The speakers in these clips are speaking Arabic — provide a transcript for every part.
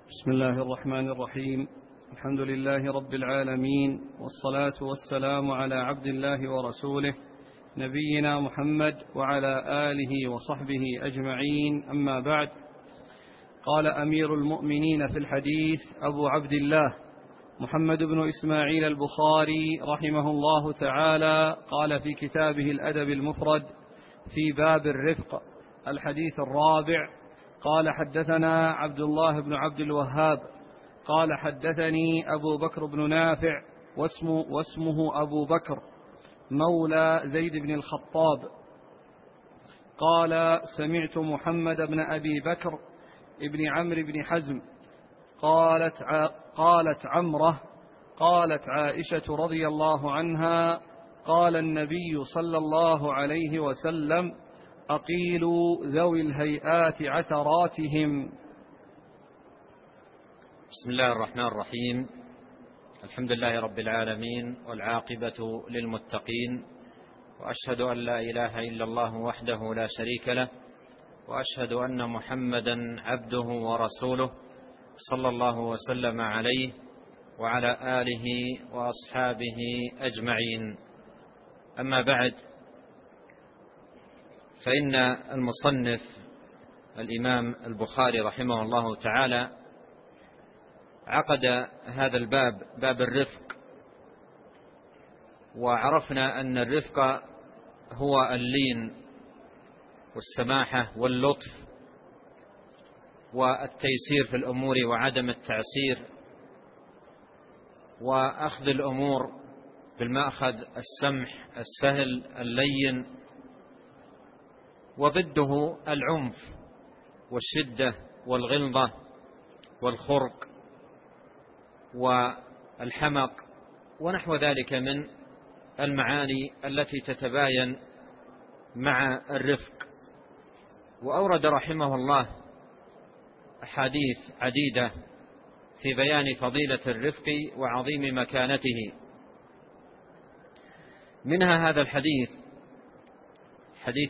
بسم الله الرحمن الرحيم. الحمد لله رب العالمين، والصلاة والسلام على عبد الله ورسوله نبينا محمد وعلى آله وصحبه أجمعين، أما بعد. قال أمير المؤمنين في الحديث أبو عبد الله محمد بن إسماعيل البخاري رحمه الله تعالى، قال في كتابه الأدب المفرد في باب الرفق الحديث الرابع، قال حدثنا عبد الله بن عبد الوهاب قال حدثني أبو بكر بن نافع واسمه أبو بكر مولى زيد بن الخطاب، قال سمعت محمد بن أبي بكر ابن عمرو بن حزم قالت عمرة قالت عائشة رضي الله عنها قال النبي صلى الله عليه وسلم أقيلوا ذوي الهيئات عثراتهم. بسم الله الرحمن الرحيم. الحمد لله رب العالمين، والعاقبة للمتقين، وأشهد أن لا إله إلا الله وحده لا شريك له، وأشهد أن محمدا عبده ورسوله صلى الله وسلم عليه وعلى آله وأصحابه أجمعين. أما بعد، فإن المصنف الإمام البخاري رحمه الله تعالى عقد هذا الباب، باب الرفق، وعرفنا أن الرفق هو اللين والسماحة واللطف والتيسير في الأمور وعدم التعسير، وأخذ الأمور بالمأخذ السمح السهل اللين، وضده العنف والشدة والغلظة والخرق والحمق ونحو ذلك من المعاني التي تتباين مع الرفق. وأورد رحمه الله أحاديث عديدة في بيان فضيلة الرفق وعظيم مكانته. منها هذا الحديث، حديث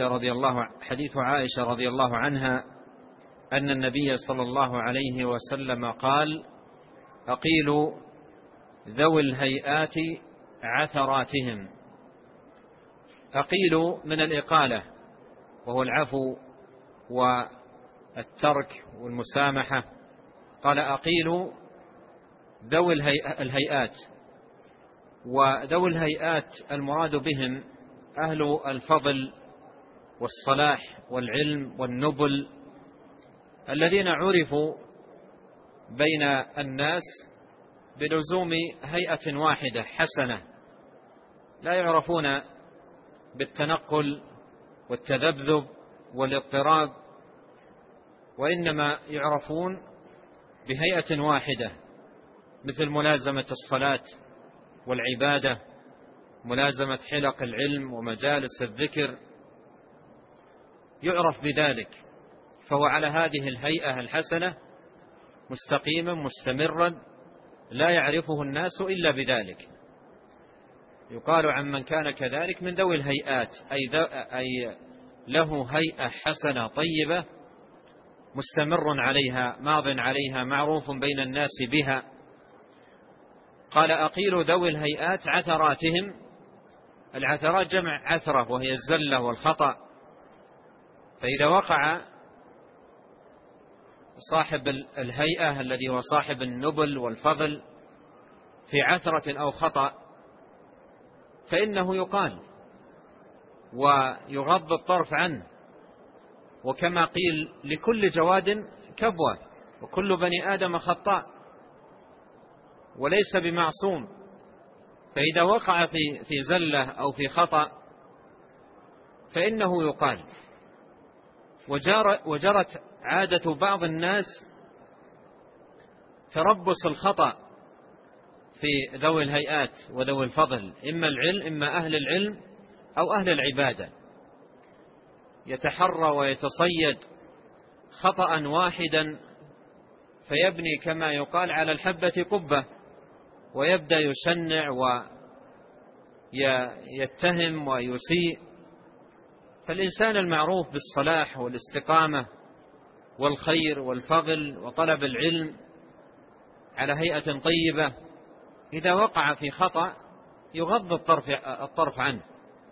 عائشة رضي الله عنها أن النبي صلى الله عليه وسلم قال: أقيلوا ذوي الهيئات عثراتهم. أقيلوا من الإقالة، وهو العفو والترك والمسامحة. قال: أقيلوا ذوي الهيئات، وذوي الهيئات المراد بهم أهل الفضل والصلاح والعلم والنبل، الذين عرفوا بين الناس بلزوم هيئة واحدة حسنة، لا يعرفون بالتنقل والتذبذب والاضطراب، وإنما يعرفون بهيئة واحدة، مثل ملازمة الصلاة والعبادة، ملازمة حلق العلم ومجالس الذكر، يعرف بذلك، فهو على هذه الهيئة الحسنة مستقيما مستمرا، لا يعرفه الناس إلا بذلك. يقال عن من كان كذلك من ذوي الهيئات، أي له هيئة حسنة طيبة مستمر عليها، ماض عليها، معروف بين الناس بها. قال: أقيلوا ذوي الهيئات عثراتهم. العثرات جمع عثرة، وهي الزلة والخطأ. فإذا وقع صاحب الهيئة الذي هو صاحب النبل والفضل في عثرة أو خطأ، فإنه يقال ويغض الطرف عنه. وكما قيل: لكل جواد كبوة، وكل بني آدم خطاء، وليس بمعصوم. فإذا وقع في زلة أو في خطأ فإنه يقال. وجرت عادة بعض الناس تربص الخطأ في ذوي الهيئات وذوي الفضل، إما أهل العلم أو أهل العبادة، يتحرى ويتصيد خطأ واحدا فيبني كما يقال على الحبة قبة، ويبدأ يشنع ويتهم ويسيء. فالإنسان المعروف بالصلاح والاستقامة والخير والفضل وطلب العلم على هيئة طيبة، إذا وقع في خطأ يغض الطرف عنه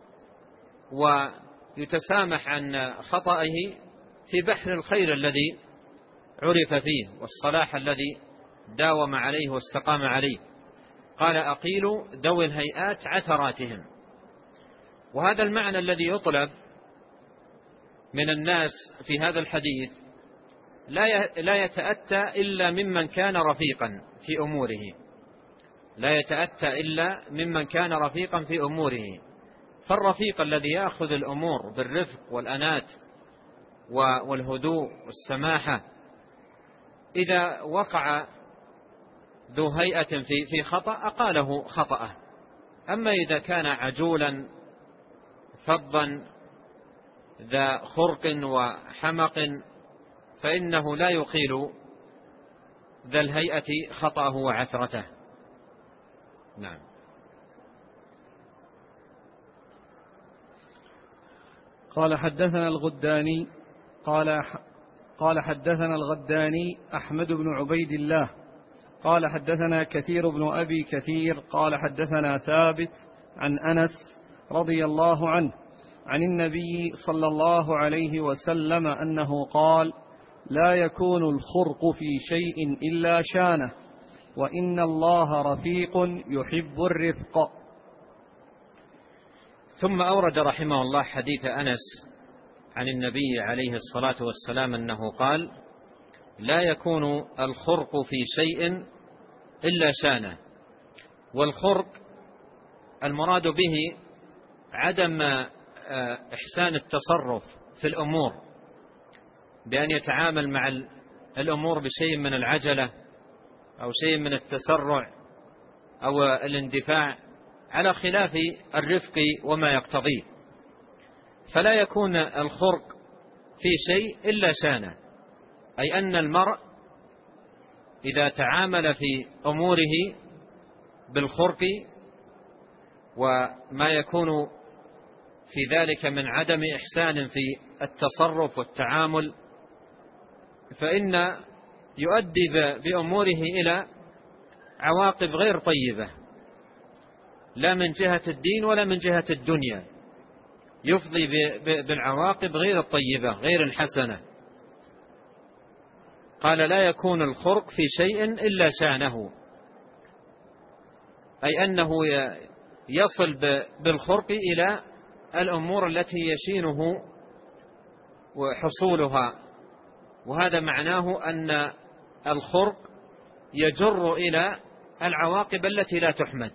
ويتسامح عن خطئه في بحر الخير الذي عرف فيه والصلاح الذي داوم عليه واستقام عليه. قال أقيلوا ذوي الهيئات عثراتهم. وهذا المعنى الذي يطلب من الناس في هذا الحديث لا يتأتى إلا ممن كان رفيقا في أموره، لا يتأتى إلا ممن كان رفيقا في أموره. فالرفيق الذي يأخذ الأمور بالرفق والأنات والهدوء والسماحة، إذا وقع ذو هيئة في خطأ أقاله خطأه. أما إذا كان عجولا فظا ذا خرق وحمق فإنه لا يقيل ذا الهيئة خطأه وعثرته. نعم. قال حدثنا الغداني قال حدثنا الغداني أحمد بن عبيد الله قال حدثنا كثير بن أبي كثير قال حدثنا ثابت عن أنس رضي الله عنه عن النبي صلى الله عليه وسلم أنه قال: لا يكون الخرق في شيء إلا شانه، وإن الله رفيق يحب الرفق. ثم أورد رحمه الله حديث أنس عن النبي عليه الصلاة والسلام أنه قال: لا يكون الخرق في شيء إلا شانه. والخرق المراد به عدم إحسان التصرف في الأمور، بأن يتعامل مع الأمور بشيء من العجلة أو شيء من التسرع أو الاندفاع، على خلاف الرفق وما يقتضيه. فلا يكون الخرق في شيء إلا شانه، أي أن المرء إذا تعامل في أموره بالخرق وما يكون في ذلك من عدم إحسان في التصرف والتعامل، فإن يؤدي بأموره إلى عواقب غير طيبة، لا من جهة الدين ولا من جهة الدنيا، يفضي بالعواقب غير الطيبة غير الحسنة. قال: لا يكون الخرق في شيء إلا شانه، أي أنه يصل بالخرق إلى الأمور التي يشينه وحصولها. وهذا معناه أن الخرق يجر إلى العواقب التي لا تحمد.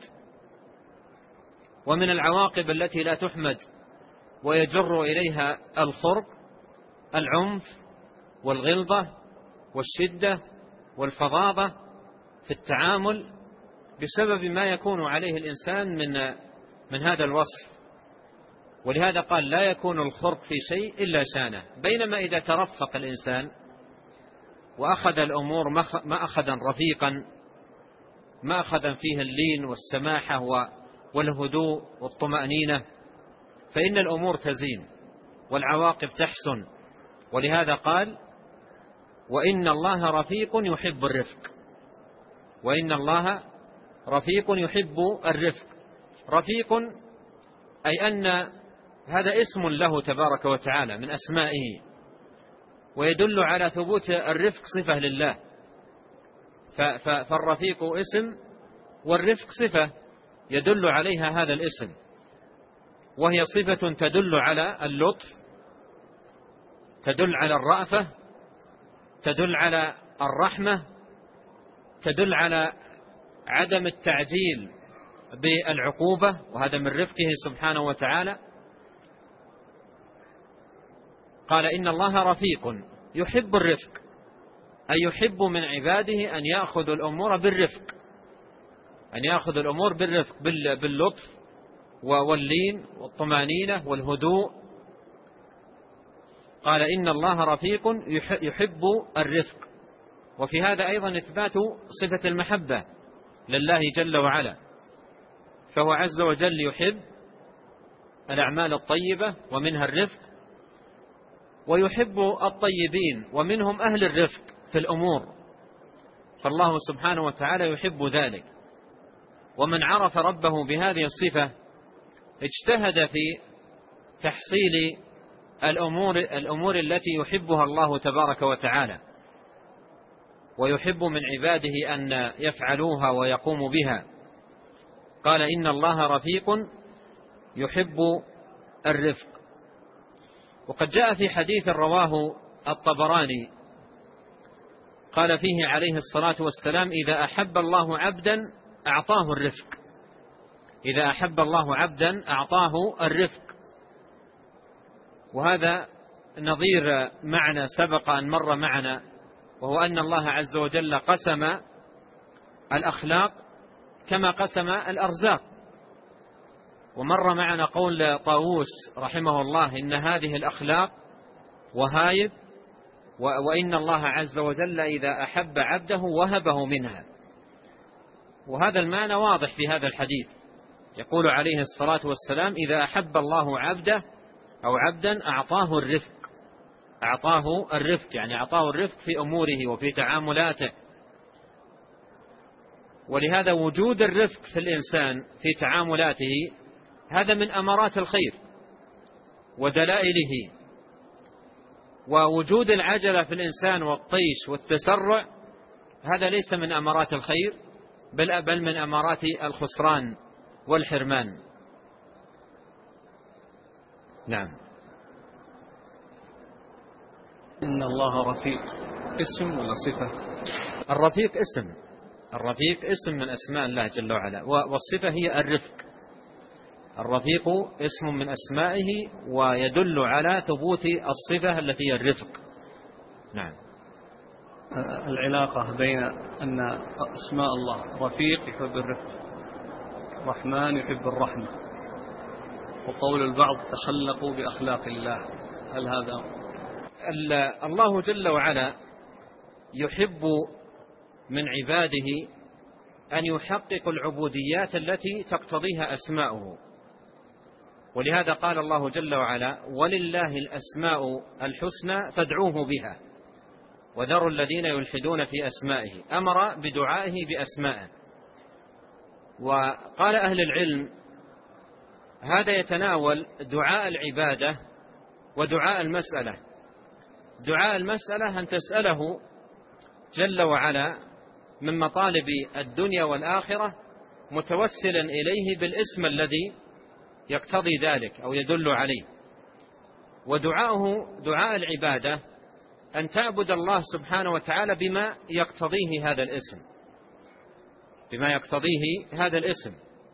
ومن العواقب التي لا تحمد ويجر إليها الخرق العنف والغلظة والشدة والفظاظة في التعامل بسبب ما يكون عليه الإنسان من هذا الوصف. ولهذا قال: لا يكون الخرق في شيء إلا شانه. بينما إذا ترفق الإنسان وأخذ الأمور مأخذا رفيقا، مأخذا فيه اللين والسماحة والهدوء والطمأنينة، فإن الأمور تزين والعواقب تحسن. ولهذا قال: وإن الله رفيق يحب الرفق. وإن الله رفيق يحب الرفق. رفيق أي أن هذا اسم له تبارك وتعالى من أسمائه، ويدل على ثبوت الرفق صفة لله. فالرفيق اسم والرفق صفة يدل عليها هذا الاسم، وهي صفة تدل على اللطف، تدل على الرأفة، تدل على الرحمة، تدل على عدم التعجيل بالعقوبة، وهذا من رفقه سبحانه وتعالى. قال: إن الله رفيق يحب الرفق، أي يحب من عباده أن يأخذ الأمور بالرفق، أن يأخذ الأمور بالرفق باللطف واللين والطمانينة والهدوء. قال: إن الله رفيق يحب الرفق. وفي هذا أيضا إثبات صفة المحبة لله جل وعلا، فهو عز وجل يحب الأعمال الطيبة ومنها الرفق، ويحب الطيبين، ومنهم أهل الرفق في الأمور، فالله سبحانه وتعالى يحب ذلك. ومن عرف ربه بهذه الصفة اجتهد في تحصيل الأمور التي يحبها الله تبارك وتعالى، ويحب من عباده أن يفعلوها ويقوموا بها. قال إن الله رفيق يحب الرفق. وقد جاء في حديث رواه الطبراني قال فيه عليه الصلاة والسلام: إذا أحب الله عبدا أعطاه الرفق. إذا أحب الله عبدا أعطاه الرفق. وهذا نظير معنى سبق أن مر معنا، وهو أن الله عز وجل قسم الأخلاق كما قسم الأرزاق. ومر معنا قول طاووس رحمه الله: إن هذه الأخلاق وهايب، وإن الله عز وجل إذا أحب عبده وهبه منها. وهذا المعنى واضح في هذا الحديث. يقول عليه الصلاة والسلام: إذا أحب الله عبده أو عبدا أعطاه الرفق. أعطاه الرفق يعني أعطاه الرفق في أموره وفي تعاملاته. ولهذا وجود الرفق في الإنسان في تعاملاته هذا من أمارات الخير ودلائله. ووجود العجلة في الإنسان والطيش والتسرع هذا ليس من أمارات الخير، بل من أمارات الخسران والحرمان. نعم. إن الله رفيق اسم ولا صفة؟ الرفيق اسم. الرفيق اسم من أسماء الله جل وعلا، والصفة هي الرفق. الرفيق اسم من أسمائه ويدل على ثبوت الصفة التي هي الرفق. نعم. العلاقة بين أن أسماء الله رفيق يحب الرفق، رحمن يحب الرحمة، وقول البعض تخلقوا بأخلاق الله، هل هذا؟ الله جل وعلا يحب من عباده أن يحققوا العبوديات التي تقتضيها أسماؤه. ولهذا قال الله جل وعلا: ولله الأسماء الحسنى فادعوه بها وذروا الذين يلحدون في أسمائه. أمر بدعائه بأسمائه. وقال أهل العلم: هذا يتناول دعاء العبادة ودعاء المسألة. دعاء المسألة أن تسأله جل وعلا من مطالب الدنيا والآخرة متوسلا إليه بالاسم الذي يقتضي ذلك أو يدل عليه. ودعاءه دعاء العبادة أن تعبد الله سبحانه وتعالى بما يقتضيه هذا الاسم، بما يقتضيه هذا الاسم.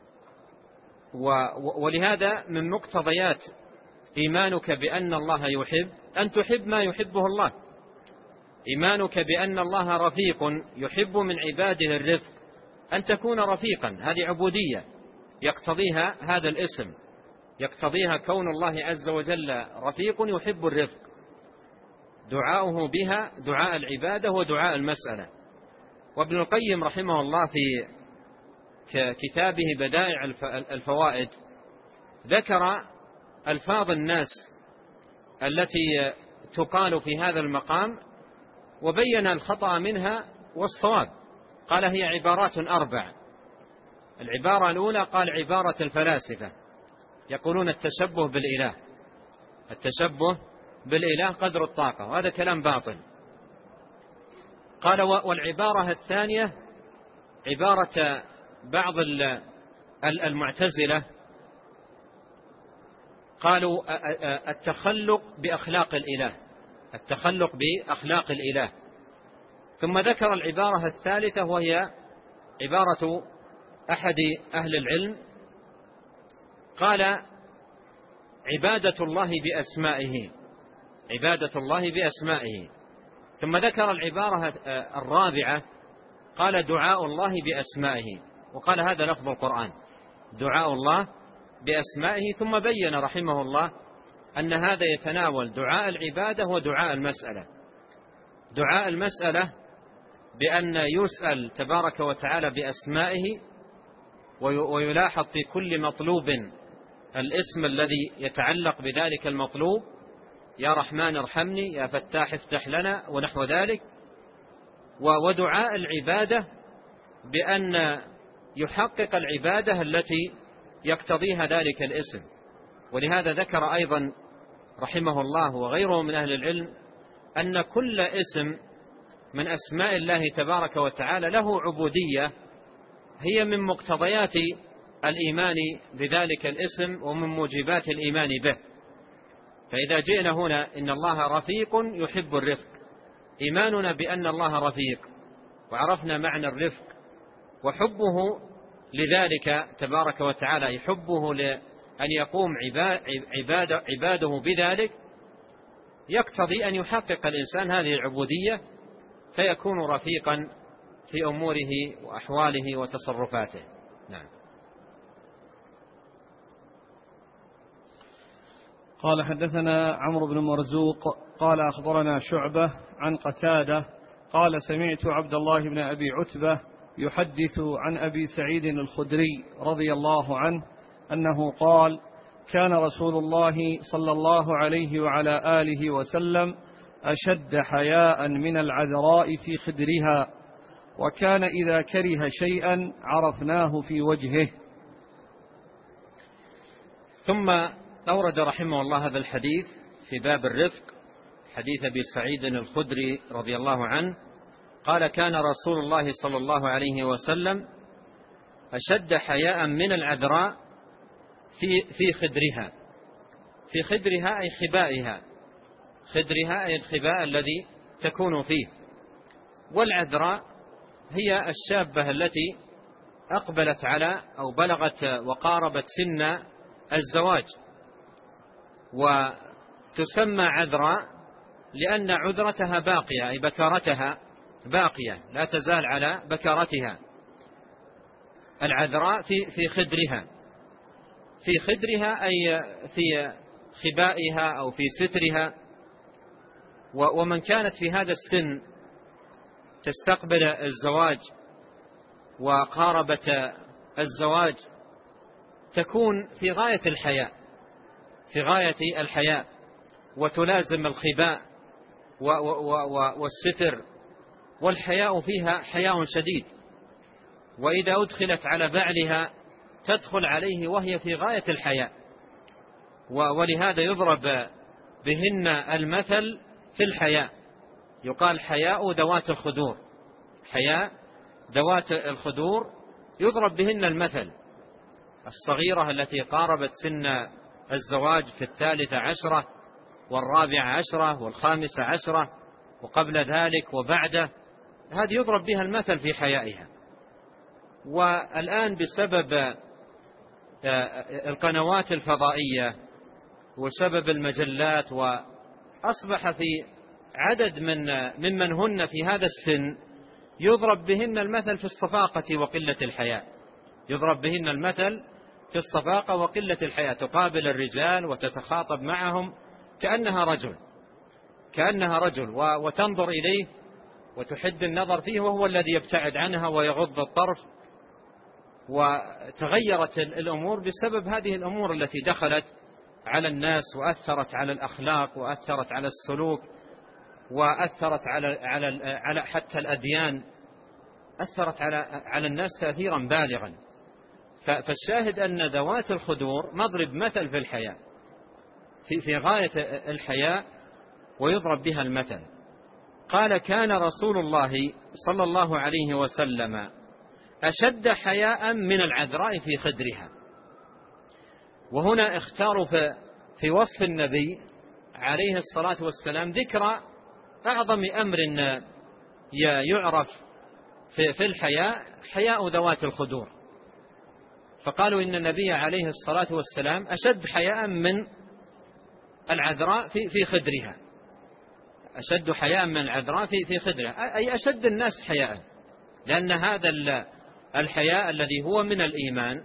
ولهذا من مقتضيات إيمانك بأن الله يحب أن تحب ما يحبه الله. إيمانك بأن الله رفيق يحب من عباده الرفق، أن تكون رفيقا، هذه عبودية يقتضيها هذا الاسم، يقتضيها كون الله عز وجل رفيق يحب الرفق. دعاؤه بها دعاء العبادة ودعاء المسألة. وابن القيم رحمه الله في كتابه بدائع الفوائد ذكر ألفاظ الناس التي تقال في هذا المقام وبين الخطأ منها والصواب. قال: هي عبارات 4. العبارة الأولى قال: عبارة الفلاسفة يقولون التشبه بالإله، التشبه بالإله قدر الطاقة، وهذا كلام باطل. قال: والعبارة الثانية عبارة بعض المعتزلة، قالوا التخلق بأخلاق الإله، التخلق بأخلاق الإله. ثم ذكر العبارة الثالثة وهي عبارة أحد أهل العلم، قال: عبادة الله بأسمائه، عبادة الله بأسمائه. ثم ذكر العبارة الرابعة قال: دعاء الله بأسمائه، وقال هذا لفظ القرآن، دعاء الله بأسمائه. ثم بين رحمه الله أن هذا يتناول دعاء العبادة ودعاء المسألة. دعاء المسألة بأن يسأل تبارك وتعالى بأسمائه، ويلاحظ في كل مطلوب الاسم الذي يتعلق بذلك المطلوب، يا رحمن ارحمني، يا فتاح افتح لنا، ونحو ذلك. ودعاء العبادة بأن يحقق العبادة التي يقتضيها ذلك الاسم. ولهذا ذكر أيضا رحمه الله وغيره من أهل العلم أن كل اسم من أسماء الله تبارك وتعالى له عبودية هي من مقتضيات الإيمان بذلك الاسم ومن موجبات الإيمان به. فإذا جئنا هنا إن الله رفيق يحب الرفق، إيماننا بأن الله رفيق وعرفنا معنى الرفق وحبه لذلك تبارك وتعالى، يحبه لأن يقوم عباده بذلك، يقتضي أن يحقق الإنسان هذه العبودية فيكون رفيقا في أموره وأحواله وتصرفاته. نعم. قال حدثنا عمرو بن مرزوق قال أخبرنا شعبة عن قتادة قال سمعت عبد الله بن أبي عتبة يحدث عن أبي سعيد الخدري رضي الله عنه أنه قال كان رسول الله صلى الله عليه وعلى آله وسلم أشد حياء من العذراء في خدرها، وكان إذا كره شيئا عرفناه في وجهه. ثم أورد رحمه الله هذا الحديث في باب الرفق، حديث أبي سعيد الخدري رضي الله عنه قال كان رسول الله صلى الله عليه وسلم أشد حياء من العذراء في خدرها. في خدرها أي خبائها، خدرها أي الخباء الذي تكون فيه. والعذراء هي الشابة التي أقبلت على أو بلغت وقاربت سن الزواج، وتسمى عذراء لأن عذرتها باقية، أي بكارتها باقية لا تزال على بكارتها. العذراء في خدرها، في خدرها أي في خبائها أو في سترها. ومن كانت في هذا السن تستقبل الزواج وقاربت الزواج تكون في غاية الحياء، في غاية الحياء، وتلازم الخباء والستر، والحياء فيها حياء شديد. وإذا أدخلت على بعلها تدخل عليه وهي في غاية الحياء. ولهذا يضرب بهن المثل في الحياء، يقال حياء ذوات الخدور، حياء ذوات الخدور يضرب بهن المثل. الصغيرة التي قاربت سن الزواج في 13 و14 و15 وقبل ذلك وبعده، هذه يضرب بها المثل في حيائها. والآن بسبب القنوات الفضائية وسبب المجلات، وأصبح في عدد ممن هن في هذا السن يضرب بهن المثل في الصفاقة وقلة الحياء، يضرب بهن المثل في الصفاقة وقلة الحياء. تقابل الرجال وتتخاطب معهم كأنها رجل وتنظر إليه وتحد النظر فيه، وهو الذي يبتعد عنها ويغض الطرف. وتغيرت الأمور بسبب هذه الأمور التي دخلت على الناس وأثرت على الأخلاق وأثرت على السلوك وأثرت على حتى الأديان، أثرت على الناس تأثيرا بالغا. فالشاهد أن ذوات الخدور نضرب مثل في الحياء، في غاية الحياء ويضرب بها المثل. قال كان رسول الله صلى الله عليه وسلم أشد حياء من العذراء في خدرها. وهنا اختاروا في وصف النبي عليه الصلاة والسلام ذكر أعظم أمر يعرف في الحياء، حياء ذوات الخدور. فقالوا إن النبي عليه الصلاة والسلام أشد حياء من العذراء في خدرها، أشد حياء من العذراء في خدرها، أي أشد الناس حياء. لأن هذا الحياء الذي هو من الإيمان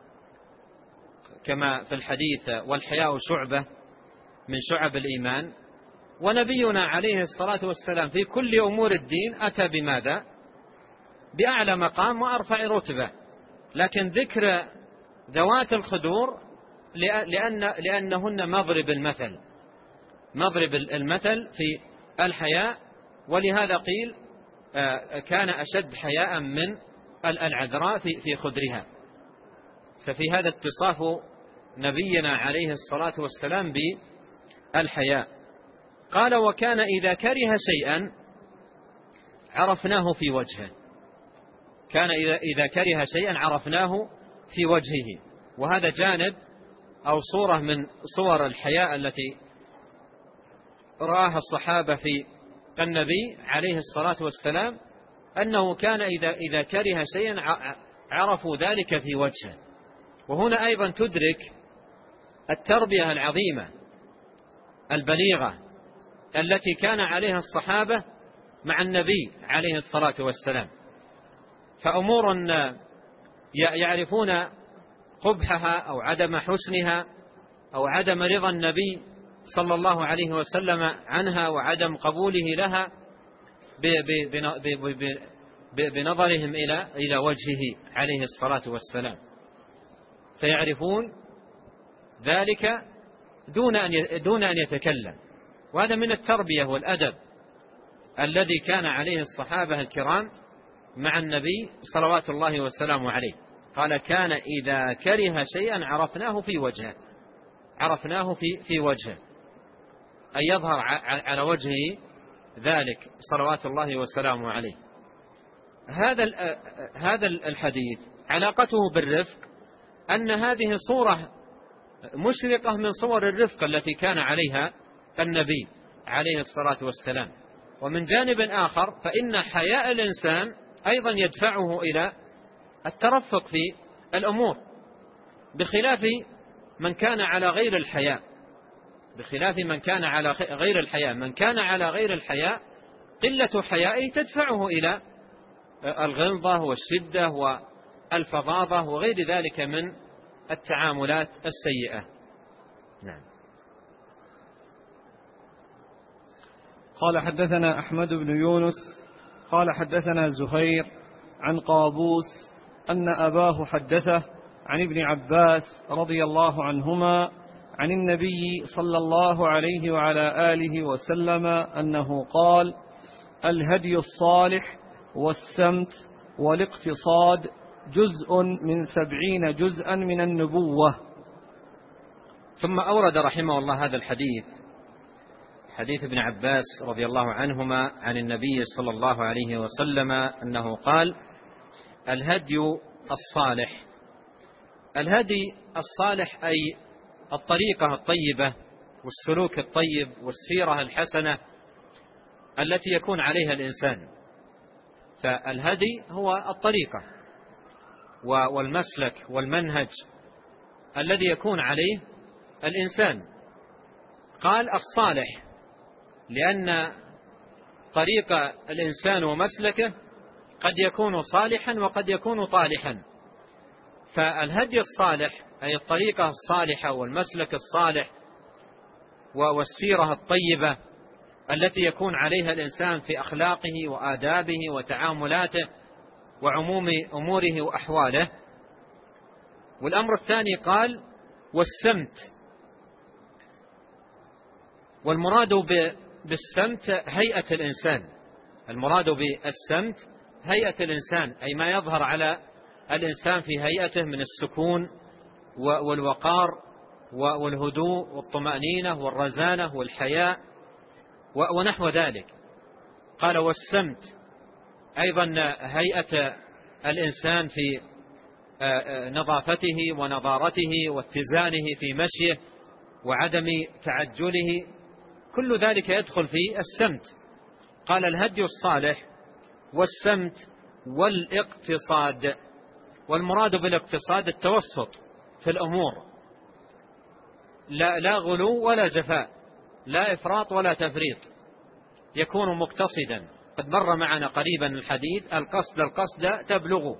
كما في الحديث والحياء شعبة من شعب الإيمان. ونبينا عليه الصلاة والسلام في كل أمور الدين أتى بماذا؟ بأعلى مقام وأرفع رتبة. لكن ذكر ذوات الخدور لأنهن مضرب المثل، مضرب المثل في الحياء، ولهذا قيل كان أشد حياء من العذراء في خدرها. ففي هذا اتصاف نبينا عليه الصلاة والسلام بالحياء. قال: وكان إذا كره شيئا عرفناه في وجهه. كان إذا كره شيئا عرفناه في وجهه. وهذا جانب أو صورة من صور الحياء التي رآها الصحابة في النبي عليه الصلاة والسلام، أنه كان إذا كره شيئا عرفوا ذلك في وجهه. وهنا أيضا تدرك التربية العظيمة البليغة التي كان عليها الصحابة مع النبي عليه الصلاة والسلام. فأمور يعرفون قبحها أو عدم حسنها أو عدم رضا النبي صلى الله عليه وسلم عنها وعدم قبوله لها بنظرهم إلى وجهه عليه الصلاة والسلام، فيعرفون ذلك دون أن يتكلم. وهذا من التربية والأدب الذي كان عليه الصحابة الكرام مع النبي صلوات الله وسلامه عليه. قال: كان إذا كره شيئا عرفناه في وجهه. عرفناه في وجهه أن يظهر على وجهه ذلك صلوات الله وسلامه عليه. هذا الحديث علاقته بالرفق أن هذه صورة مشرقة من صور الرفق التي كان عليها النبي عليه الصلاة والسلام. ومن جانب آخر فإن حياء الإنسان أيضا يدفعه إلى الترفق في الأمور، بخلاف من كان على غير الحياء. من كان على غير الحياء قلة حيائه تدفعه إلى الغلظة والشدة والفظاظة وغير ذلك من التعاملات السيئة. نعم. قال: حدثنا أحمد بن يونس قال: حدثنا زهير عن قابوس أن أباه حدثه عن ابن عباس رضي الله عنهما عن النبي صلى الله عليه وعلى آله وسلم أنه قال: الهدي الصالح والسمت والاقتصاد جزء من 70 جزءا من النبوة. ثم أورد رحمه الله هذا الحديث، حديث ابن عباس رضي الله عنهما عن النبي صلى الله عليه وسلم أنه قال: الهدي الصالح. الهدي الصالح أي الطريقة الطيبة والسلوك الطيب والسيرة الحسنة التي يكون عليها الإنسان. فالهدي هو الطريقة والمسلك والمنهج الذي يكون عليه الإنسان. قال الصالح لأن طريق الإنسان ومسلكه قد يكون صالحا وقد يكون طالحا. فالهدي الصالح أي الطريقة الصالحة والمسلك الصالح والسيرة الطيبة التي يكون عليها الإنسان في أخلاقه وآدابه وتعاملاته وعموم أموره وأحواله. والأمر الثاني قال والسمت. والمراد بالسمت هيئة الإنسان. المراد بالسمت هيئة الإنسان أي ما يظهر على الإنسان في هيئته من السكون والوقار والهدوء والطمأنينة والرزانة والحياء ونحو ذلك. قال والسمت أيضا هيئة الإنسان في نظافته ونضارته واتزانه في مشيه وعدم تعجله، كل ذلك يدخل في السمت. قال الهدي الصالح والسمت والاقتصاد. والمراد بالاقتصاد التوسط في الأمور، لا غلو ولا جفاء، لا إفراط ولا تفريط، يكون مقتصدا. قد مر معنا قريبا الحديث القصد تبلغ.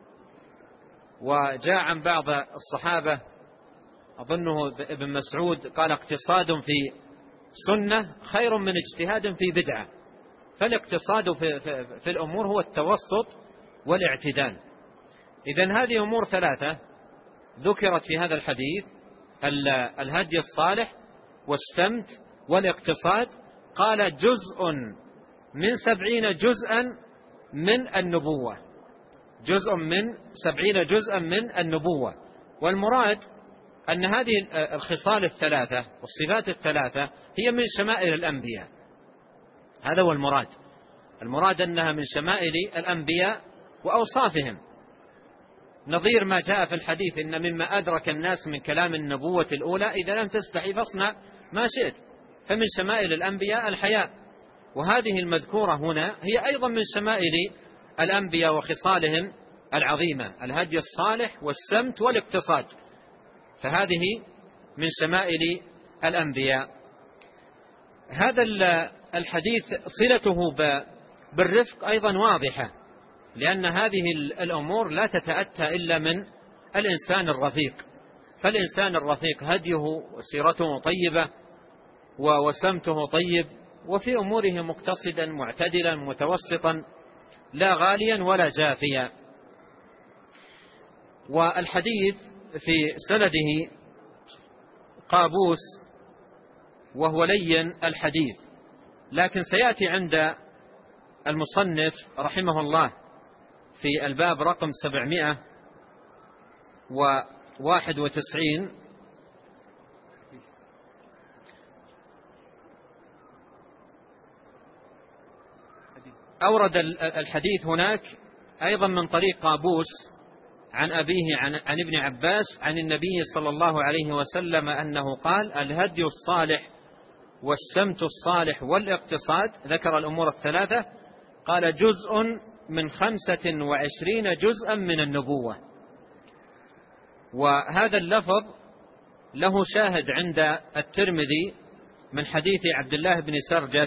وجاء عن بعض الصحابة أظنه ابن مسعود قال اقتصاد في سنة خير من اجتهاد في بدعة. فالاقتصاد في الأمور هو التوسط والاعتدال. إذن هذه أمور ثلاثة ذكرت في هذا الحديث: الهدي الصالح والسمت والاقتصاد، قال جزء من 70 جزءا من النبوة، جزء من 70 جزءا من النبوة. والمراد أن هذه الخصال الثلاثة والصفات الثلاثة هي من شمائل الأنبياء، هذا هو المراد. المراد أنها من شمائل الأنبياء وأوصافهم، نظير ما جاء في الحديث إن مما أدرك الناس من كلام النبوة الأولى إذا لم تستحي فاصنع ما شئت. فمن شمائل الأنبياء الحياء، وهذه المذكورة هنا هي أيضا من شمائل الأنبياء وخصالهم العظيمة، الهدي الصالح والسمت والاقتصاد، فهذه من شمائل الأنبياء. هذا الحديث صلته بالرفق أيضا واضحة، لأن هذه الأمور لا تتأتى إلا من الإنسان الرفيق. فالإنسان الرفيق هديه وسيرته طيبة وسمته طيب، وفي أموره مقتصدا معتدلا متوسطا، لا غاليا ولا جافيا. والحديث في سنده قابوس وهو لين الحديث، لكن سيأتي عند المصنف رحمه الله في الباب رقم 791 أورد الحديث هناك أيضا من طريق قابوس عن أبيه عن ابن عباس عن النبي صلى الله عليه وسلم أنه قال: الهدي الصالح والسمت الصالح والاقتصاد، ذكر الأمور الثلاثة، قال جزء من 25 جزءا من النبوة. وهذا اللفظ له شاهد عند الترمذي من حديث عبد الله بن سرجس،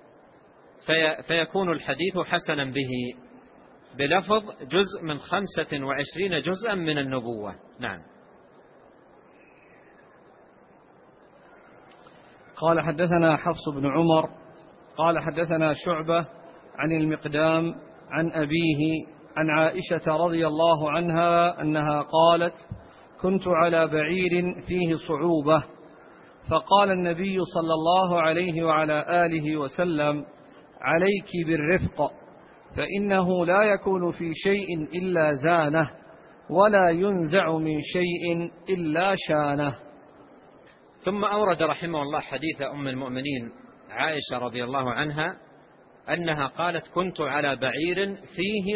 فيكون الحديث حسنا به بلفظ جزء من 25 جزءا من النبوة. نعم. قال حدثنا حفص بن عمر قال حدثنا شعبة عن المقدام عن أبيه عن عائشة رضي الله عنها أنها قالت: كنت على بعير فيه صعوبة، فقال النبي صلى الله عليه وعلى آله وسلم: عليك بالرفق، فإنه لا يكون في شيء إلا زانه، ولا ينزع من شيء إلا شانه. ثم أورد رحمه الله حديث أم المؤمنين عائشة رضي الله عنها أنها قالت: كنت على بعير فيه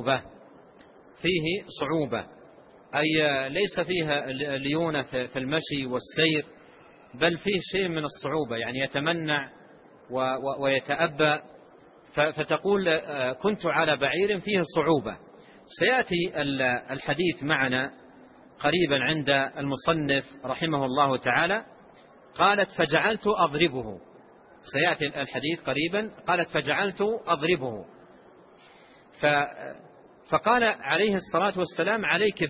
صعوبة، أي ليس فيها ليونة في المشي والسير، بل فيه شيء من الصعوبة، يعني يتمنع ويتأبى، فتقول كنت على بعير فيه صعوبة. سيأتي الحديث معنا قريبا عند المصنف رحمه الله تعالى. قالت: فجعلت أضربه، سيأتي الحديث قريبا. قالت: فجعلت أضربه، فقال عليه الصلاة والسلام: عليك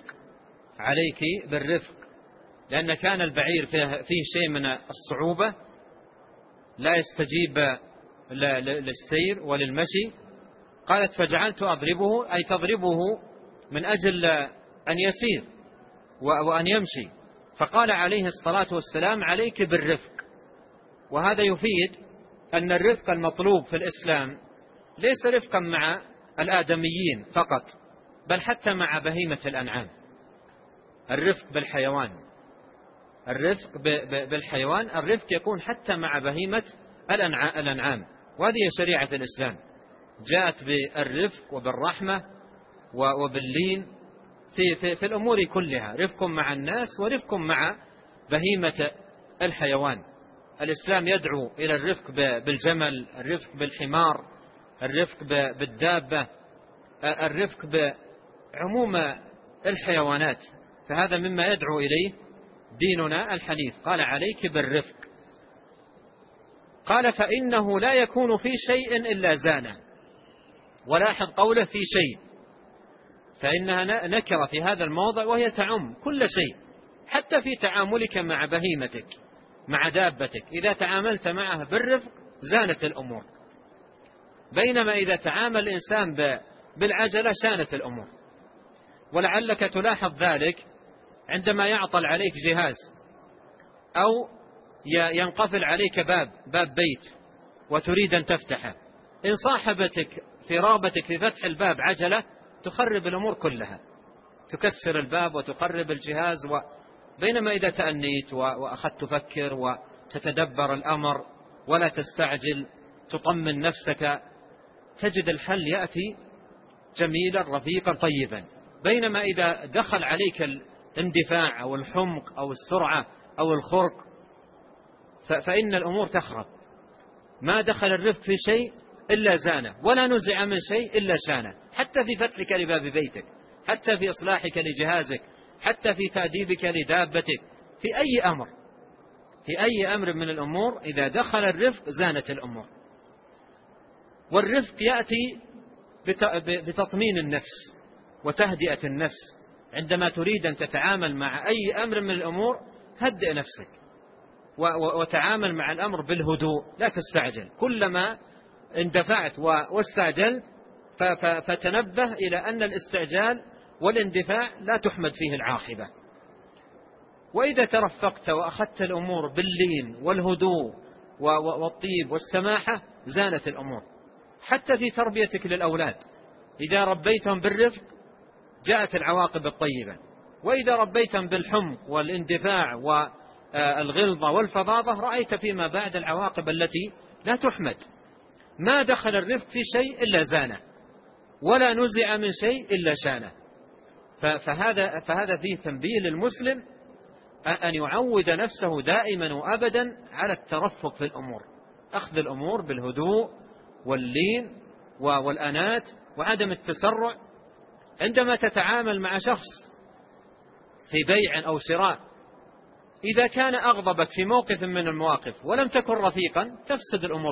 بالرفق، لأن كان البعير فيه شيء من الصعوبة، لا يستجيب للسير وللمشي. قالت: فجعلت أضربه، أي تضربه من أجل أن يسير وأن يمشي. فقال عليه الصلاة والسلام: عليك بالرفق. وهذا يفيد أن الرفق المطلوب في الإسلام ليس رفقا مع الآدميين فقط، بل حتى مع بهيمة الأنعام. الرفق بالحيوان، الرفق يكون حتى مع بهيمة الأنعام. وهذه شريعة الإسلام، جاءت بالرفق وبالرحمة وباللين في الأمور كلها، رفق مع الناس ورفق مع بهيمة الحيوان. الإسلام يدعو إلى الرفق بالجمل، الرفق بالحمار، الرفق بالدابة، الرفق بعموم الحيوانات، فهذا مما يدعو إليه ديننا الحنيف. قال: عليك بالرفق. قال: فإنه لا يكون في شيء إلا زانه. ولاحظ قوله في شيء، فإنها نكرة في هذا الموضع، وهي تعم كل شيء، حتى في تعاملك مع بهيمتك، مع دابتك، إذا تعاملت معها بالرفق زانت الأمور، بينما إذا تعامل الإنسان بالعجلة شانت الأمور. ولعلك تلاحظ ذلك عندما يعطل عليك جهاز أو ينقفل عليك باب بيت وتريد أن تفتحه، إن صاحبتك في رغبتك في فتح الباب عجلة تخرب الأمور كلها، تكسر الباب وتخرب الجهاز. بينما إذا تأنيت وأخذت تفكر وتتدبر الأمر ولا تستعجل، تطمن نفسك، تجد الحل يأتي جميلا رفيقا طيبا. بينما إذا دخل عليك الاندفاع أو الحمق أو السرعة أو الخرق فإن الأمور تخرب. ما دخل الرفق في شيء إلا زانه، ولا نزع من شيء إلا شانه، حتى في فتحك لباب بيتك، حتى في إصلاحك لجهازك، حتى في تأديبك لدابتك، في أي أمر من الأمور إذا دخل الرفق زانت الأمور. والرفق يأتي بتطمين النفس وتهدئة النفس. عندما تريد أن تتعامل مع أي أمر من الأمور هدئ نفسك وتعامل مع الأمر بالهدوء، لا تستعجل. كلما اندفعت واستعجلت فتنبه إلى أن الاستعجال والاندفاع لا تحمد فيه العاقبة. وإذا ترفقت وأخذت الأمور باللين والهدوء والطيب والسماحة زانت الأمور. حتى في تربيتك للأولاد، إذا ربيتهم بالرفق جاءت العواقب الطيبة، وإذا ربيتهم بالحمق والاندفاع والغلظة والفظاظة رأيت فيما بعد العواقب التي لا تحمد. ما دخل الرفق في شيء إلا زانه، ولا نزع من شيء إلا شانه. فهذا فيه تنبيه للمسلم أن يعود نفسه دائما وأبدا على الترفق في الأمور، أخذ الأمور بالهدوء واللين والأنات وعدم التسرع. عندما تتعامل مع شخص في بيع أو شراء، إذا كان أغضبك في موقف من المواقف ولم تكن رفيقا تفسد الأمور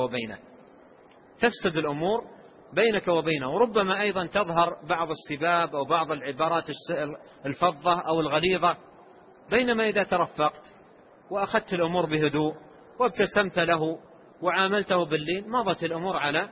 بينك وبينه، وربما أيضا تظهر بعض السباب أو بعض العبارات الفظة أو الغليظة. بينما إذا ترفقت وأخذت الأمور بهدوء وابتسمت له وعاملته باللين مضت الأمور على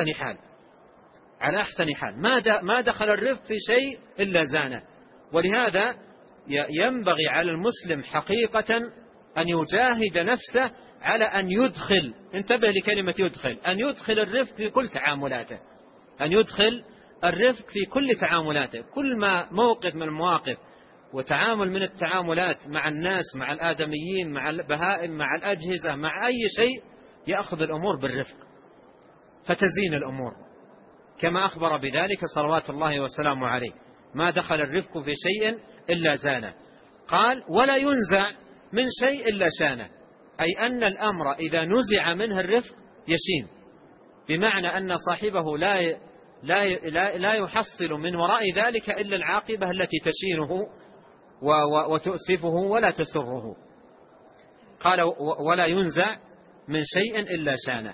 أحسن حال. ما دخل الرفق في شيء إلا زانه. ولهذا ينبغي على المسلم حقيقة أن يجاهد نفسه على أن يدخل، انتبه لكلمة يدخل، أن يدخل الرفق في كل تعاملاته، كل ما موقف من المواقف وتعامل من التعاملات مع الناس، مع الآدميين، مع البهائم، مع الأجهزة، مع أي شيء يأخذ الأمور بالرفق فتزين الأمور، كما أخبر بذلك صلوات الله وسلامه عليه: ما دخل الرفق في شيء إلا زانه. قال: ولا ينزع من شيء إلا شانه، أي أن الأمر إذا نزع منه الرفق يشين، بمعنى أن صاحبه لا يحصل من وراء ذلك إلا العاقبة التي تشينه وتؤسفه ولا تسره. قال: ولا ينزع من شيء إلا شانه.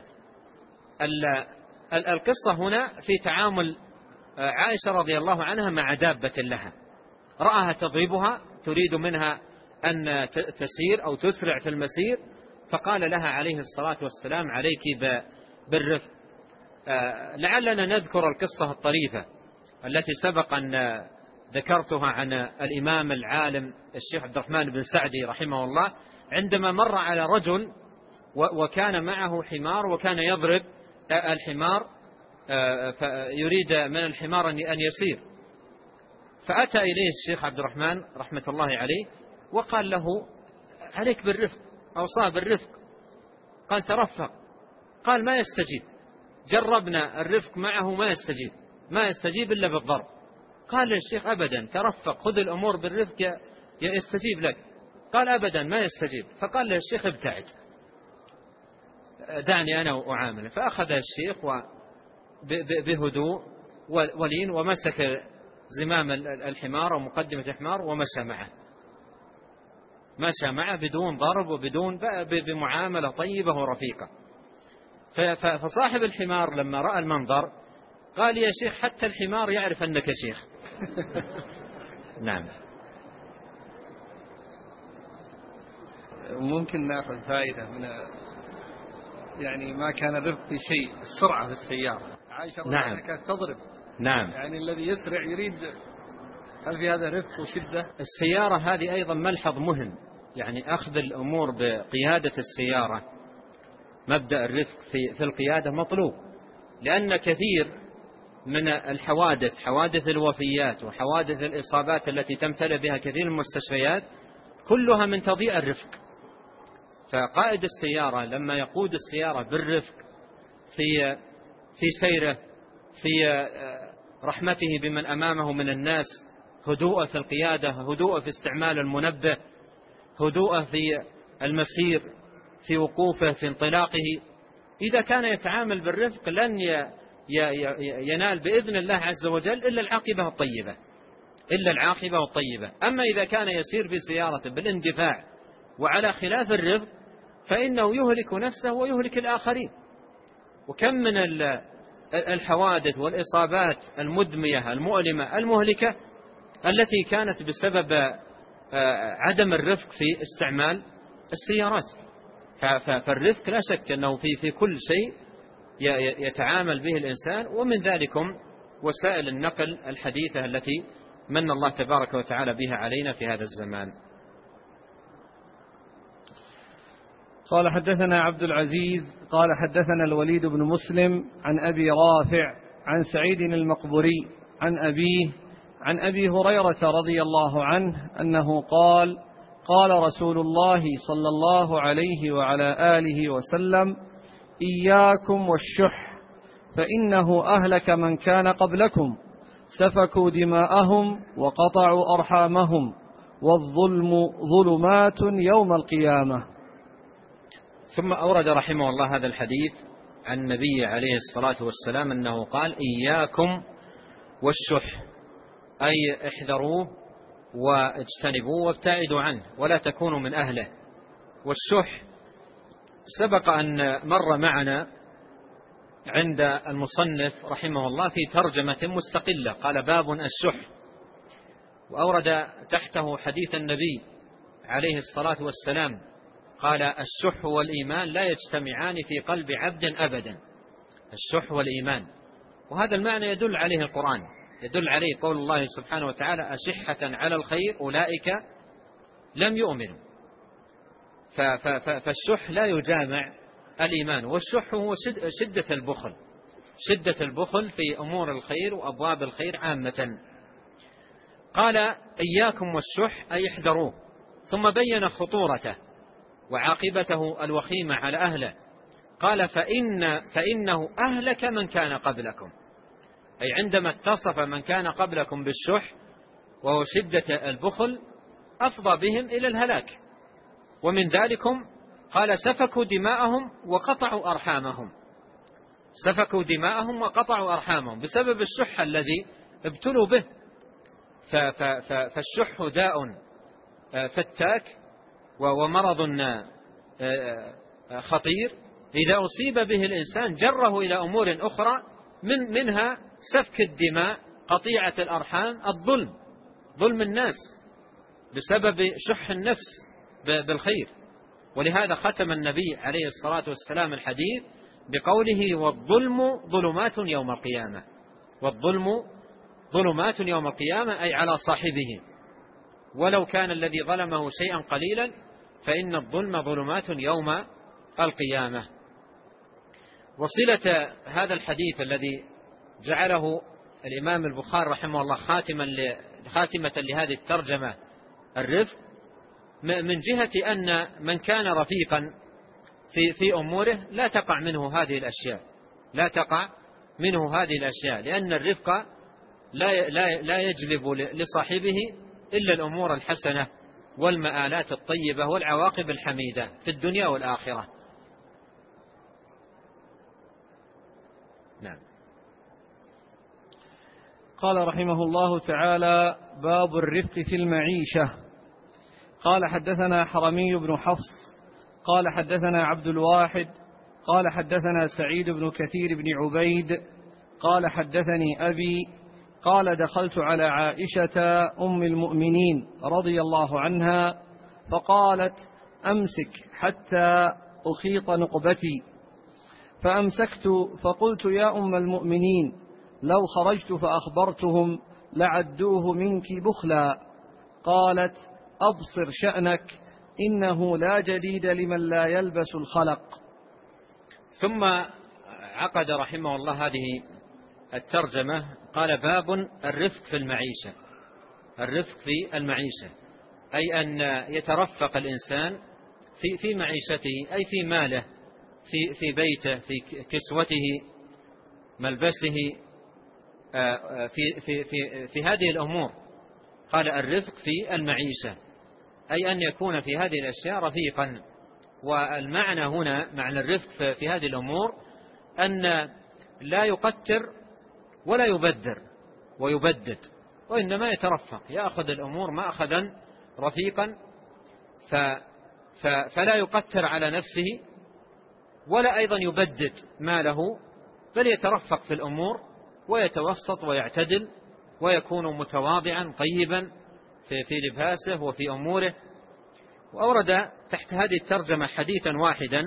القصة هنا في تعامل عائشة رضي الله عنها مع دابة لها، رآها تضربها تريد منها أن تسير أو تسرع في المسير، فقال لها عليه الصلاة والسلام: عليك بالرفق. لعلنا نذكر القصة الطريفة التي سبق أن ذكرتها عن الإمام العالم الشيخ عبد الرحمن بن سعدي رحمه الله، عندما مر على رجل وكان معه حمار وكان يضرب الحمار، يريد من الحمار أن يسير، فأتى إليه الشيخ عبد الرحمن رحمة الله عليه وقال له: عليك بالرفق، أوصاه بالرفق. قال: ترفق. قال: ما يستجيب، جربنا الرفق معه ما يستجيب إلا بالضرب. قال للشيخ: أبدا، ترفق، خذ الأمور بالرفق يستجيب لك. قال: أبدا ما يستجيب. فقال للشيخ: ابتعد، دعني أنا أعامله. فأخذ الشيخ بهدوء ولين ومسك زمام الحمار ومقدمة الحمار مشى معه بدون ضرب وبدون بمعاملة طيبة ورفيقة. فصاحب الحمار لما رأى المنظر قال: يا شيخ، حتى الحمار يعرف أنك شيخ. نعم. ممكن نأخذ فائدة من يعني ما كان الرفق في شيء، السرعة في السيارة. عائشة رضي الله عنها كانت تضرب. نعم. يعني الذي يسرع يريد، هل في هذا رفق وشدة؟ السيارة هذه أيضا ملحظ مهم، يعني أخذ الأمور بقيادة السيارة، مبدأ الرفق في القيادة مطلوب، لأن كثير من الحوادث، حوادث الوفيات وحوادث الإصابات التي تمتلئ بها كثير من المستشفيات كلها من تضييع الرفق. فقائد السيارة لما يقود السيارة بالرفق في سيره، في رحمته بمن أمامه من الناس، هدوء في القيادة، هدوء في استعمال المنبه، هدوء في المسير، في وقوفه، في انطلاقه، إذا كان يتعامل بالرفق لن ينال بإذن الله عز وجل إلا العاقبة الطيبة. أما إذا كان يسير في سيارته بالاندفاع وعلى خلاف الرفق فإنه يهلك نفسه ويهلك الآخرين. وكم من الحوادث والإصابات المدمية المؤلمة المهلكة التي كانت بسبب عدم الرفق في استعمال السيارات. فالرفق لا شك أنه في كل شيء يتعامل به الإنسان، ومن ذلكم وسائل النقل الحديثة التي من الله تبارك وتعالى بها علينا في هذا الزمان. قال حدثنا عبد العزيز قال حدثنا الوليد بن مسلم عن أبي رافع عن سعيد المقبري عن أبيه عن أبي هريرة رضي الله عنه أنه قال: قال رسول الله صلى الله عليه وعلى آله وسلم: إياكم والشح، فإنه أهلك من كان قبلكم، سفكوا دماءهم وقطعوا أرحامهم، والظلم ظلمات يوم القيامة. ثم أورد رحمه الله هذا الحديث عن النبي عليه الصلاة والسلام أنه قال: إياكم والشح، أي احذروه واجتنبوه وابتعدوا عنه ولا تكونوا من أهله. والشح سبق أن مر معنا عند المصنف رحمه الله في ترجمة مستقلة، قال: باب الشح، وأورد تحته حديث النبي عليه الصلاة والسلام قال: الشح والإيمان لا يجتمعان في قلب عبد أبدا. الشح والإيمان، وهذا المعنى يدل عليه القرآن، يدل عليه قول الله سبحانه وتعالى: أشحة على الخير أولئك لم يؤمنوا. فالشح لا يجامع الإيمان، والشح هو شدة البخل في أمور الخير وأبواب الخير عامة. قال: إياكم والشح، أي احذروه، ثم بين خطورته وعاقبته الوخيمة على أهله. قال: فإنه أهلك من كان قبلكم، أي عندما اتصف من كان قبلكم بالشح وهو شدة البخل أفضى بهم إلى الهلاك. ومن ذلكم قال: سفكوا دماءهم وقطعوا أرحامهم. سفكوا دماءهم وقطعوا أرحامهم بسبب الشح الذي ابتلوا به. فالشح داء فتاك ومرض خطير، إذا أصيب به الإنسان جره إلى أمور أخرى، منها سفك الدماء، قطيعة الأرحام، ظلم الناس بسبب شح النفس بالخير. ولهذا ختم النبي عليه الصلاة والسلام الحديث بقوله: والظلم ظلمات يوم القيامة. والظلم ظلمات يوم القيامة، أي على صاحبه، ولو كان الذي ظلمه شيئا قليلا فإن الظلم ظلمات يوم القيامة. وصلة هذا الحديث الذي جعله الإمام البخاري رحمه الله خاتمة لهذه الترجمة الرفق، من جهة أن من كان رفيقا في أموره لا تقع منه هذه الأشياء، لأن الرفق لا يجلب لصاحبه إلا الأمور الحسنة والمآلات الطيبة والعواقب الحميدة في الدنيا والآخرة. نعم. قال رحمه الله تعالى: باب الرفق في المعيشة. قال حدثنا حرمي بن حفص قال حدثنا عبد الواحد قال حدثنا سعيد بن كثير بن عبيد قال حدثني أبي قال: دخلت على عائشة أم المؤمنين رضي الله عنها فقالت: أمسك حتى أخيط نقبتي، فأمسكت فقلت: يا أم المؤمنين، لو خرجت فأخبرتهم لعدوه منك بخلا. قالت: أبصر شأنك، إنه لا جديد لمن لا يلبس الخلق. ثم عقد رحمه الله هذه الترجمة، قال: باب الرفق في المعيشة. الرفق في المعيشة أي أن يترفق الإنسان في معيشته، أي في ماله، في بيته، في كسوته، ملبسه، في هذه الأمور. قال: الرفق في المعيشة أي أن يكون في هذه الأشياء رفيقا. والمعنى هنا، معنى الرفق في هذه الأمور، أن لا يقتر ولا يبذر ويبدد، وإنما يترفق، يأخذ الأمور مأخذا رفيقا، فلا يقتر على نفسه ولا أيضا يبدد ماله، بل يترفق في الأمور ويتوسط ويعتدل ويكون متواضعا طيبا في لباسه وفي أموره. وأورد تحت هذه الترجمة حديثا واحدا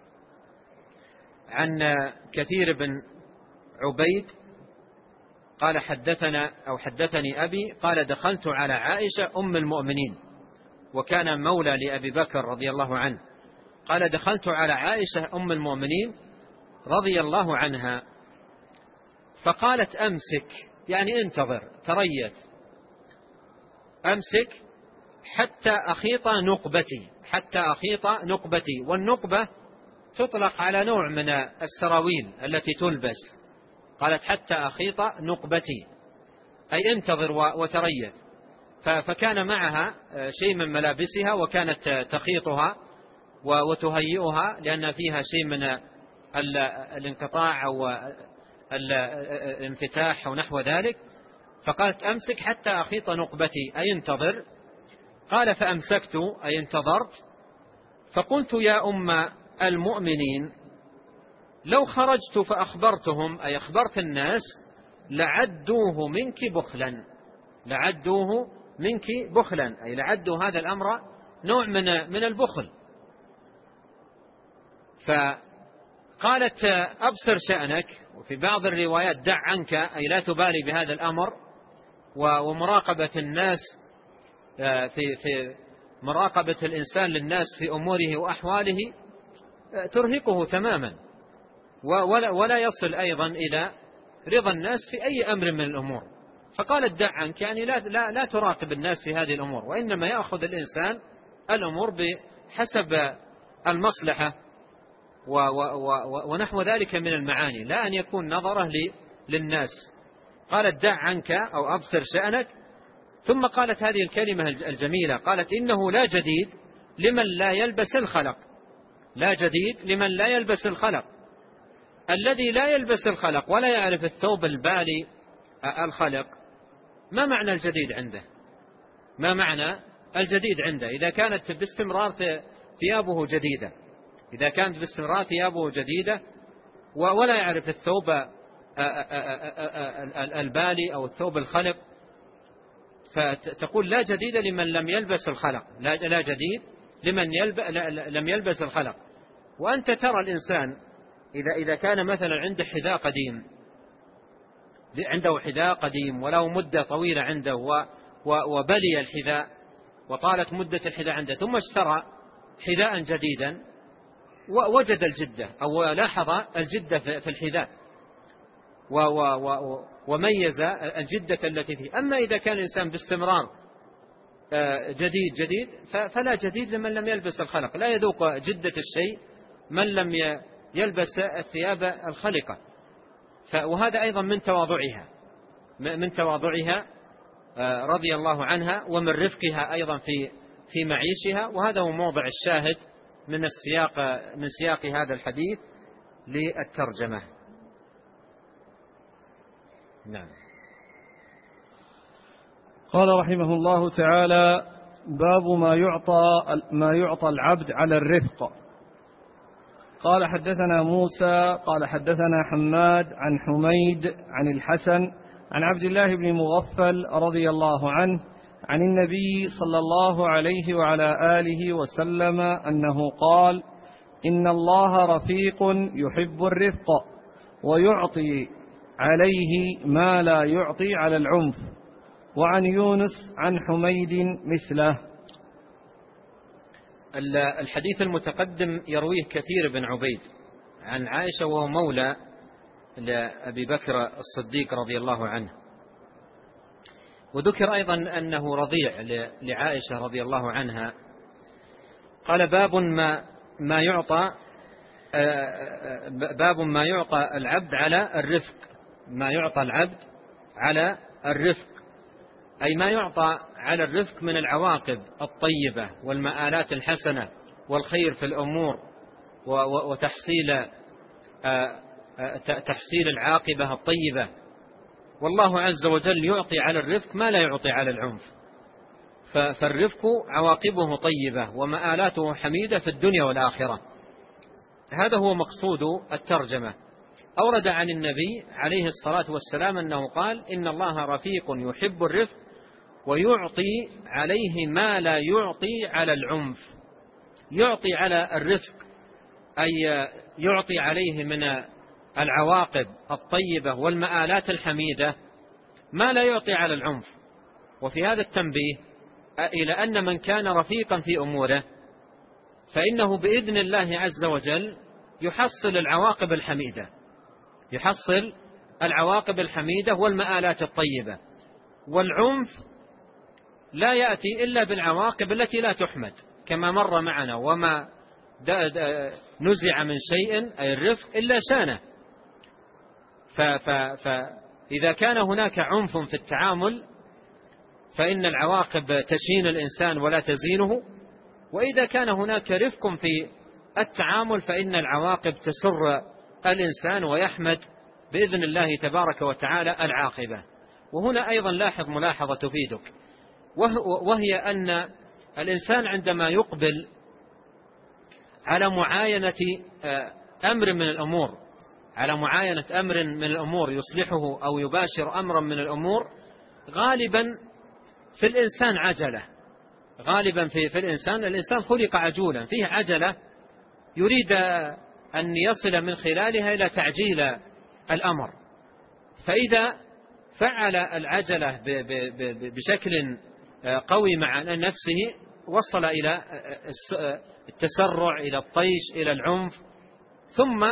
عن كثير بن عبيد قال: حدثني أبي قال: دخلت على عائشة أم المؤمنين، وكان مولى لأبي بكر رضي الله عنه. قال: دخلت على عائشة أم المؤمنين رضي الله عنها، فقالت: أمسك، يعني انتظر، تريث، أمسك حتى أخيط نقبتي، حتى أخيط نقبتي. والنقبة تطلق على نوع من السراويل التي تلبس. قالت: حتى أخيط نقبتي، أي انتظر وتريث. فكان معها شيء من ملابسها، وكانت تخيطها وتهيئها، لأن فيها شيء من الانقطاع أو الانفتاح أو نحو ذلك. فقالت: أمسك حتى أخيط نقبتي، أي انتظر. قال: فأمسكت، أي انتظرت. فقلت: يا أم المؤمنين، لو خرجت فأخبرتهم، أي أخبرت الناس، لعدوه منك بخلا، لعدوه منك بخلا، أي لعدوا هذا الأمر نوع من البخل. فقالت: أبصر شأنك. وفي بعض الروايات: دع عنك، أي لا تبالي بهذا الأمر. ومراقبة الناس، في مراقبة الإنسان للناس في أموره وأحواله ترهقه تماما، ولا يصل أيضا إلى رضا الناس في أي أمر من الأمور. فقالت: دع عنك، يعني لا تراقب الناس في هذه الأمور، وإنما يأخذ الإنسان الأمور بحسب المصلحة ونحو ذلك من المعاني، لا أن يكون نظره للناس. قالت: دع عنك أو أبصر شأنك. ثم قالت هذه الكلمة الجميلة، قالت: إنه لا جديد لمن لا يلبس الخلق. لا جديد لمن لا يلبس الخلق. الذي لا يلبس الخلق ولا يعرف الثوب البالي الخلق، ما معنى الجديد عنده؟ ما معنى الجديد عنده؟ إذا كانت باستمرار ثيابه جديدة، إذا كانت باستمرار ثيابه جديدة ولا يعرف الثوب البالي أو الثوب الخلق، فتقول: لا جديد لمن لم يلبس الخلق، لا جديد لمن لم يلبس الخلق. وأنت ترى الإنسان إذا كان مثلا عنده حذاء قديم وله مدة طويلة عنده، وبلي الحذاء وطالت مدة الحذاء عنده، ثم اشترى حذاء جديدا ووجد الجدة أو لاحظ الجدة في الحذاء وميز الجدة التي فيه. أما إذا كان الإنسان باستمرار جديد فلا جديد لمن لم يلبس الخلق. لا يذوق جدة الشيء من لم يلبس الثياب الخلقة. وهذا أيضا من تواضعها رضي الله عنها، ومن رفقها أيضا في معيشها. وهذا هو موضع الشاهد من سياق هذا الحديث للترجمة. نعم. قال رحمه الله تعالى: باب ما يعطى العبد على الرفق. قال: حدثنا موسى قال: حدثنا حماد عن حميد عن الحسن عن عبد الله بن مغفل رضي الله عنه عن النبي صلى الله عليه وعلى آله وسلم أنه قال: إن الله رفيق يحب الرفق، ويعطي عليه ما لا يعطي على العنف. وعن يونس عن حميد مثله. الحديث المتقدم يرويه كثير بن عبيد عن عائشة، وهو مولى لأبي بكر الصديق رضي الله عنه. وذكر أيضا أنه رضيع لعائشة رضي الله عنها. قال باب ما يعطى العبد على الرفق. ما يعطى العبد على الرفق، أي ما يعطى على الرفق من العواقب الطيبة والمآلات الحسنة والخير في الأمور وتحصيل العاقبة الطيبة. والله عز وجل يعطي على الرفق ما لا يعطي على العنف، فالرفق عواقبه طيبة ومآلاته حميدة في الدنيا والآخرة. هذا هو مقصود الترجمة. أورد عن النبي عليه الصلاة والسلام أنه قال: إن الله رفيق يحب الرفق ويعطي عليه ما لا يعطي على العنف. يعطي على الرفق أي يعطي عليه من العواقب الطيبة والمآلات الحميدة ما لا يعطي على العنف. وفي هذا التنبيه إلى أن من كان رفيقا في أموره فإنه بإذن الله عز وجل يحصل العواقب الحميدة، يحصل العواقب الحميدة والمآلات الطيبة. والعنف لا يأتي إلا بالعواقب التي لا تحمد كما مر معنا: وما نزع من شيء أي الرفق إلا شانه. فإذا كان هناك عنف في التعامل فإن العواقب تشين الإنسان ولا تزينه، وإذا كان هناك رفق في التعامل فإن العواقب تسر الإنسان ويحمد بإذن الله تبارك وتعالى العاقبة. وهنا أيضا لاحظ ملاحظة تفيدك، وهي أن الإنسان عندما يقبل على معاينة أمر من الأمور، على معاينة أمر من الأمور يصلحه أو يباشر أمرا من الأمور، غالبا في الإنسان عجلة. غالبا في الإنسان خلق عجولا، فيه عجلة يريد أن يصل من خلالها إلى تعجيل الأمر. فإذا فعل العجلة بشكل قوي مع نفسه وصل إلى التسرع، إلى الطيش، إلى العنف، ثم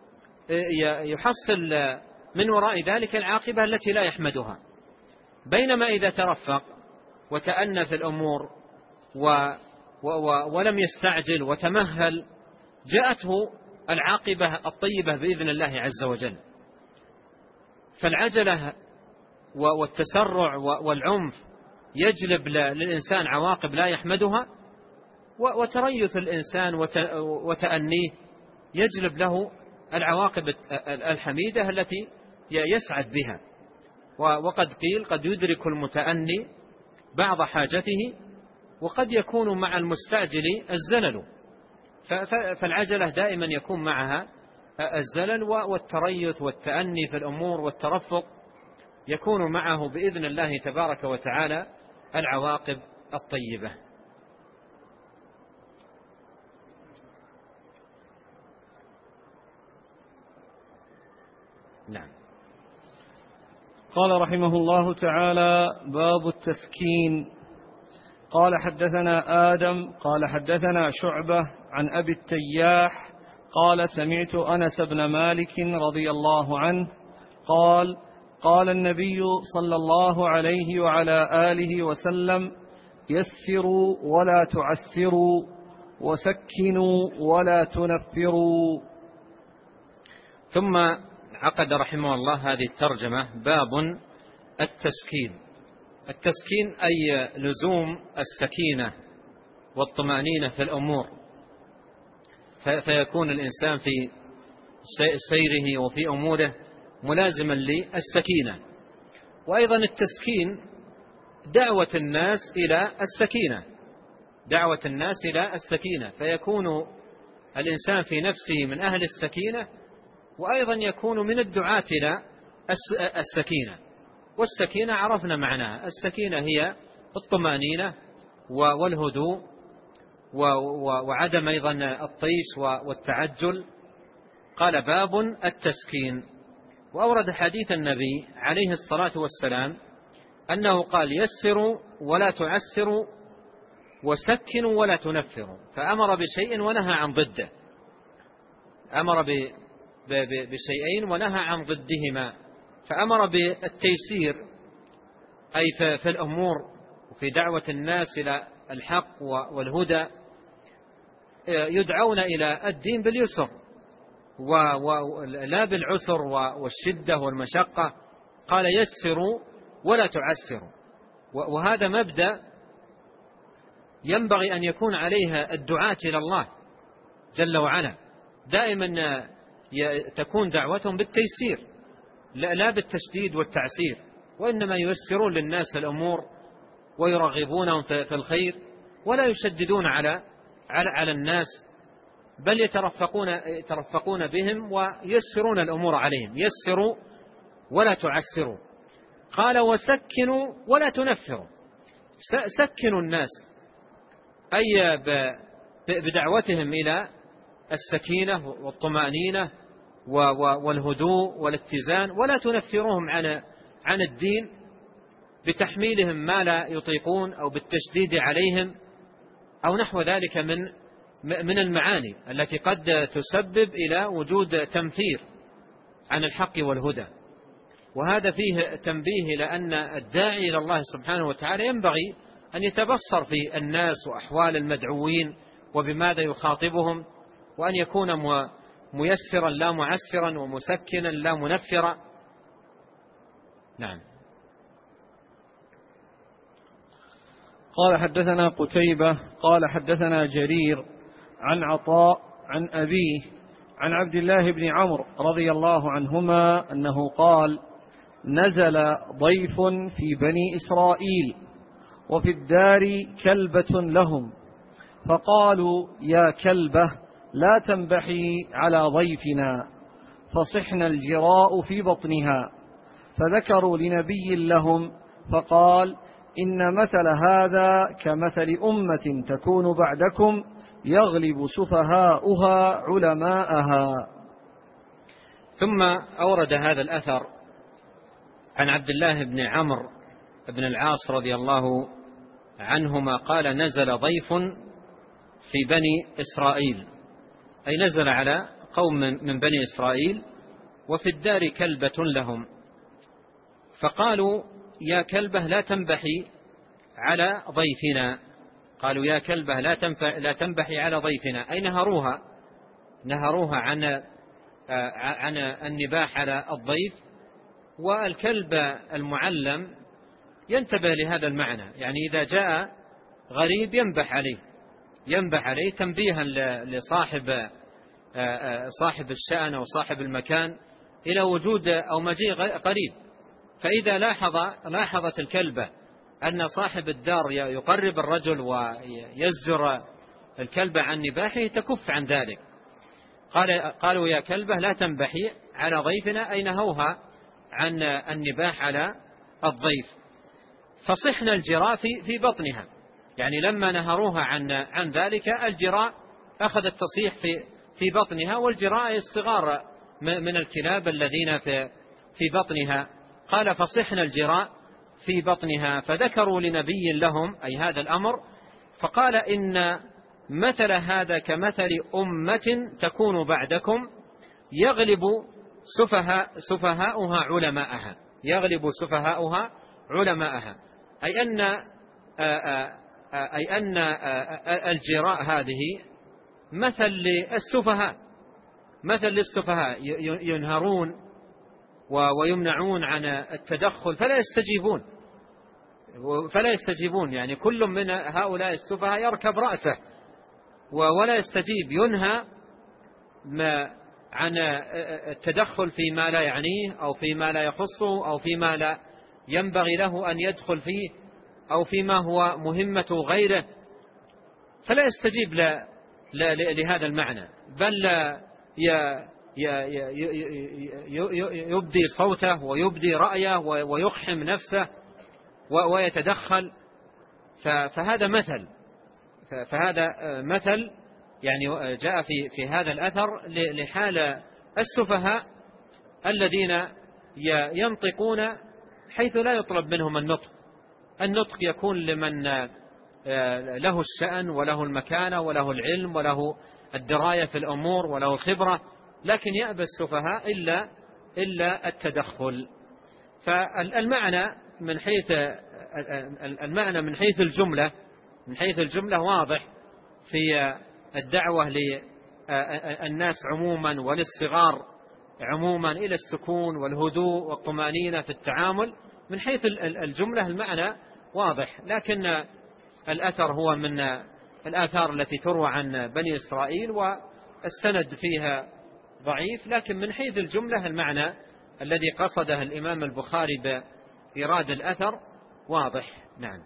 يحصل من وراء ذلك العاقبة التي لا يحمدها. بينما إذا ترفق وتأنى في الأمور ولم يستعجل وتمهل جاءته العاقبة الطيبة بإذن الله عز وجل. فالعجلة والتسرع والعنف يجلب للإنسان عواقب لا يحمدها، وتريث الإنسان وتأنيه يجلب له العواقب الحميدة التي يسعد بها. وقد قيل: قد يدرك المتأني بعض حاجته وقد يكون مع المستعجل الزلل. فالعجلة دائما يكون معها الزلل، والتريث والتأني في الأمور والترفق يكون معه بإذن الله تبارك وتعالى العواقب الطيبة. نعم. قال رحمه الله تعالى: باب التسكين. قال حدثنا آدم قال حدثنا شعبة عن أبي التياح قال: سمعت أنس بن مالك رضي الله عنه قال: قال النبي صلى الله عليه وعلى آله وسلم: يسروا ولا تعسروا، وسكنوا ولا تنفروا. ثم عقد رحمه الله هذه الترجمة: باب التسكين. التسكين أي لزوم السكينة والطمأنينة في الأمور، فيكون الإنسان في سيره وفي أموره ملازما للسكينة. وأيضا التسكين دعوة الناس إلى السكينة، دعوة الناس إلى السكينة، فيكون الإنسان في نفسه من أهل السكينة، وأيضا يكون من الدعاة إلى السكينة. والسكينة عرفنا معناها: السكينة هي الطمأنينة والهدوء وعدم أيضا الطيش والتعجل. قال: باب التسكين. وأورد حديث النبي عليه الصلاة والسلام أنه قال: يسروا ولا تعسروا، وسكنوا ولا تنفروا، فأمر بشيء ونهى عن ضده، أمر بشيئين ونهى عن ضدهما. فأمر بالتيسير أي في الأمور وفي دعوة الناس إلى الحق والهدى، يدعون إلى الدين باليسر ولا بالعسر والشدة والمشقة. قال يسروا ولا تعسروا، وهذا مبدأ ينبغي أن يكون عليها الدعاة إلى الله جل وعلا، دائما تكون دعوتهم بالتيسير لا بالتشديد والتعسير، وإنما ييسرون للناس الأمور ويرغبونهم في الخير، ولا يشددون على الناس، بل يترفقون بهم ويسرون الأمور عليهم. يسروا ولا تعسروا. قال وسكنوا ولا تنفروا، سكنوا الناس أي بدعوتهم إلى السكينة والطمأنينة والهدوء والاتزان، ولا تنفروهم عن الدين بتحميلهم ما لا يطيقون أو بالتشديد عليهم أو نحو ذلك من المعاني التي قد تسبب إلى وجود تنفير عن الحق والهدى. وهذا فيه تنبيه إلى أن الداعي إلى الله سبحانه وتعالى ينبغي أن يتبصر في الناس وأحوال المدعوين وبماذا يخاطبهم، وأن يكون ميسرا لا معسرا ومسكنا لا منفرا. نعم. قال حدثنا قتيبة قال حدثنا جرير عن عطاء عن أبيه عن عبد الله بن عمرو رضي الله عنهما أنه قال نزل ضيف في بني إسرائيل وفي الدار كلبة لهم، فقالوا يا كلبة لا تنبحي على ضيفنا، فصحنا الجراء في بطنها. فذكروا لنبي لهم فقال إن مثل هذا كمثل أمة تكون بعدكم يغلب سفهاؤها علماءها. ثم أورد هذا الأثر عن عبد الله بن عمرو بن العاص رضي الله عنهما قال نزل ضيف في بني إسرائيل، أي نزل على قوم من بني إسرائيل وفي الدار كلبة لهم، فقالوا يا كلبة لا تنبحي على ضيفنا. قالوا يا كلبة لا تنبحي على ضيفنا، أي نهروها عن النباح على الضيف. والكلب المعلم ينتبه لهذا المعنى، يعني إذا جاء غريب ينبح عليه تنبيها لصاحب الشأن أو صاحب المكان إلى وجود أو مجيء قريب. فإذا لاحظت الكلبة أن صاحب الدار يقرب الرجل ويزجر الكلبة عن نباحه تكف عن ذلك. قالوا يا كلبة لا تنبحي على ضيفنا، أي نهوها عن النباح على الضيف. فصحنا الجراء في بطنها، يعني لما نهروها عن ذلك الجراء أخذت تصيح في بطنها، والجراء الصغار من الكلاب الذين في بطنها. قال فصحنا الجراء في بطنها، فذكروا لنبي لهم أي هذا الأمر، فقال إن مثل هذا كمثل أمة تكون بعدكم يغلب سفهاؤها علماءها، يغلب سفهاؤها علماءها، أي أن الجراء هذه مثل للسفهاء ينهرون ويمنعون عن التدخل فلا يستجيبون، يعني كل من هؤلاء السفهاء يركب رأسه ولا يستجيب، ينهى عن التدخل فيما لا يعنيه أو فيما لا يخصه أو فيما لا ينبغي له أن يدخل فيه أو فيما هو مهمة غيره، فلا يستجيب لهذا المعنى، بل يبدي صوته ويبدي رأيه ويقحم نفسه ويتدخل. فهذا مثل يعني جاء في هذا الأثر لحال السفهاء الذين ينطقون حيث لا يطلب منهم النطق يكون له الشأن وله المكانة وله العلم وله الدراية في الأمور وله الخبرة، لكن يأبى السفهاء إلا التدخل. فالمعنى من حيث الجملة واضح في الدعوة للناس عموما وللصغار عموما إلى السكون والهدوء والطمأنينة في التعامل. من حيث الجملة المعنى واضح، لكن الأثر هو من الآثار التي تروى عن بني إسرائيل والسند فيها ضعيف، لكن من حيث الجملة المعنى الذي قصده الإمام البخاري بإيراد الأثر واضح. نعم.